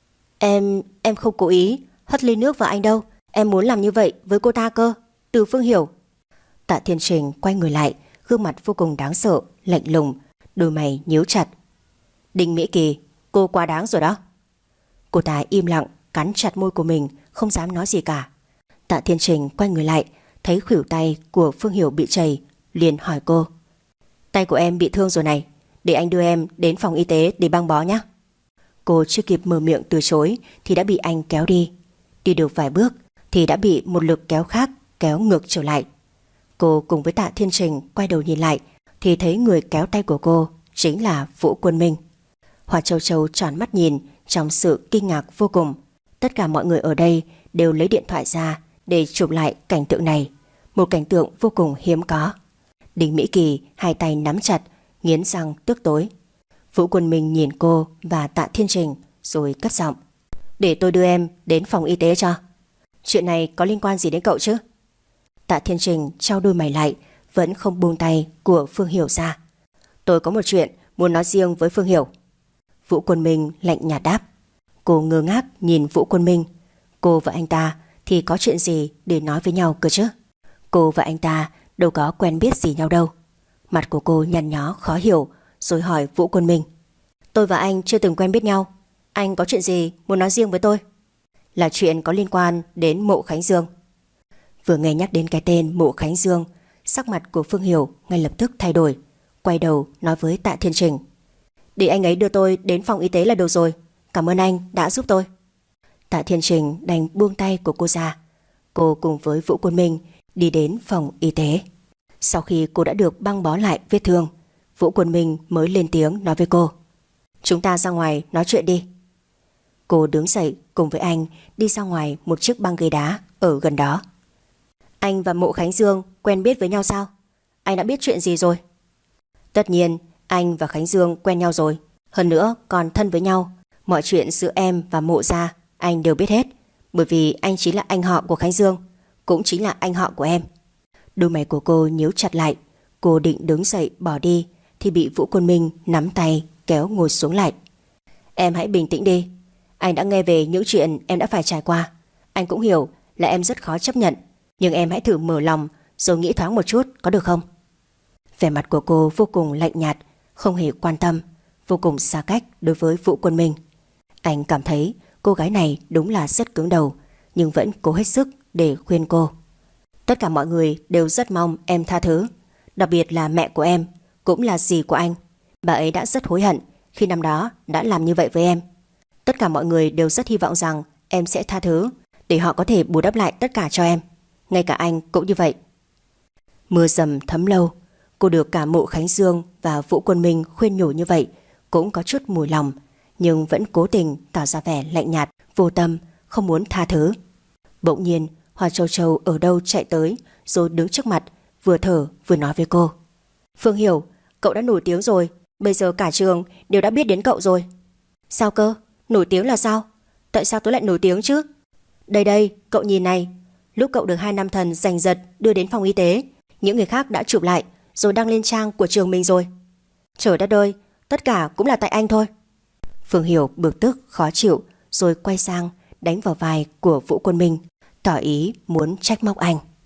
Em không cố ý hất ly nước vào anh đâu. Em muốn làm như vậy với cô ta cơ. Từ Phương Hiểu. Tạ Thiên Trình quay người lại, gương mặt vô cùng đáng sợ, lạnh lùng, đôi mày nhíu chặt. Đinh Mỹ Kỳ, cô quá đáng rồi đó. Cô ta im lặng, cắn chặt môi của mình, không dám nói gì cả. Tạ Thiên Trình quay người lại, thấy khuỷu tay của Phương Hiểu bị chảy, liền hỏi cô. Tay của em bị thương rồi này, để anh đưa em đến phòng y tế để băng bó nhé. Cô chưa kịp mở miệng từ chối thì đã bị anh kéo đi. Đi được vài bước thì đã bị một lực kéo khác kéo ngược trở lại. Cô cùng với Tạ Thiên Trình quay đầu nhìn lại thì thấy người kéo tay của cô chính là Vũ Quân Minh. Hoa Châu Châu tròn mắt nhìn trong sự kinh ngạc vô cùng. Tất cả mọi người ở đây đều lấy điện thoại ra để chụp lại cảnh tượng này, một cảnh tượng vô cùng hiếm có. Đinh Mỹ Kỳ hai tay nắm chặt, nghiến răng tức tối. Vũ Quân Minh nhìn cô và Tạ Thiên Trình rồi cất giọng. Để tôi đưa em đến phòng y tế cho. Chuyện này có liên quan gì đến cậu chứ? Tạ Thiên Trình trao đôi mày lại, vẫn không buông tay của Phương Hiểu ra. Tôi có một chuyện muốn nói riêng với Phương Hiểu. Vũ Quân Minh lạnh nhạt đáp. Cô ngơ ngác nhìn Vũ Quân Minh. Cô và anh ta thì có chuyện gì để nói với nhau cơ chứ? Cô và anh ta đâu có quen biết gì nhau đâu. Mặt của cô nhăn nhó khó hiểu, rồi hỏi Vũ Quân Minh. Tôi và anh chưa từng quen biết nhau. Anh có chuyện gì muốn nói riêng với tôi? Là chuyện có liên quan đến Mộ Khánh Dương. Vừa nghe nhắc đến cái tên Mộ Khánh Dương, sắc mặt của Phương Hiểu ngay lập tức thay đổi, quay đầu nói với Tạ Thiên Trình. Để anh ấy đưa tôi đến phòng y tế là được rồi. Cảm ơn anh đã giúp tôi. Tạ Thiên Trình đành buông tay của cô ra. Cô cùng với Vũ Quân Minh đi đến phòng y tế. Sau khi cô đã được băng bó lại vết thương, Vũ Quân Minh mới lên tiếng nói với cô. Chúng ta ra ngoài nói chuyện đi. Cô đứng dậy cùng với anh đi ra ngoài một chiếc băng ghế đá ở gần đó. Anh và Mộ Khánh Dương quen biết với nhau sao? Anh đã biết chuyện gì rồi? Tất nhiên anh và Khánh Dương quen nhau rồi. Hơn nữa còn thân với nhau. Mọi chuyện giữa em và Mộ gia anh đều biết hết. Bởi vì anh chính là anh họ của Khánh Dương, cũng chính là anh họ của em. Đôi mày của cô nhíu chặt lại. Cô định đứng dậy bỏ đi thì bị Vũ Quân Minh nắm tay kéo ngồi xuống lại. Em hãy bình tĩnh đi. Anh đã nghe về những chuyện em đã phải trải qua. Anh cũng hiểu là em rất khó chấp nhận, nhưng em hãy thử mở lòng rồi nghĩ thoáng một chút, có được không? Vẻ mặt của cô vô cùng lạnh nhạt, không hề quan tâm, vô cùng xa cách đối với Vũ Quân Minh. Anh cảm thấy cô gái này đúng là rất cứng đầu, nhưng vẫn cố hết sức để khuyên cô. Tất cả mọi người đều rất mong em tha thứ, đặc biệt là mẹ của em, cũng là dì của anh. Bà ấy đã rất hối hận khi năm đó đã làm như vậy với em. Tất cả mọi người đều rất hy vọng rằng em sẽ tha thứ, để họ có thể bù đắp lại tất cả cho em. Ngay cả anh cũng như vậy. Mưa dầm thấm lâu, cô được cả Mộ Khánh Dương và Vũ Quân Minh khuyên nhủ như vậy cũng có chút mùi lòng, nhưng vẫn cố tình tỏ ra vẻ lạnh nhạt, vô tâm, không muốn tha thứ. Bỗng nhiên Hoa Châu Châu ở đâu chạy tới, rồi đứng trước mặt, vừa thở vừa nói với cô: Phương Hiểu, cậu đã nổi tiếng rồi, bây giờ cả trường đều đã biết đến cậu rồi. Sao cơ? Nổi tiếng là sao? Tại sao tôi lại nổi tiếng chứ? Đây, cậu nhìn này. Lúc cậu được 2 nam thần giành giật đưa đến phòng y tế, những người khác đã chụp lại rồi đăng lên trang của trường mình rồi. Trời đất ơi, tất cả cũng là tại anh thôi. Phương Hiểu bực tức khó chịu, rồi quay sang đánh vào vai của Vũ Quân Minh, tỏ ý muốn trách móc anh.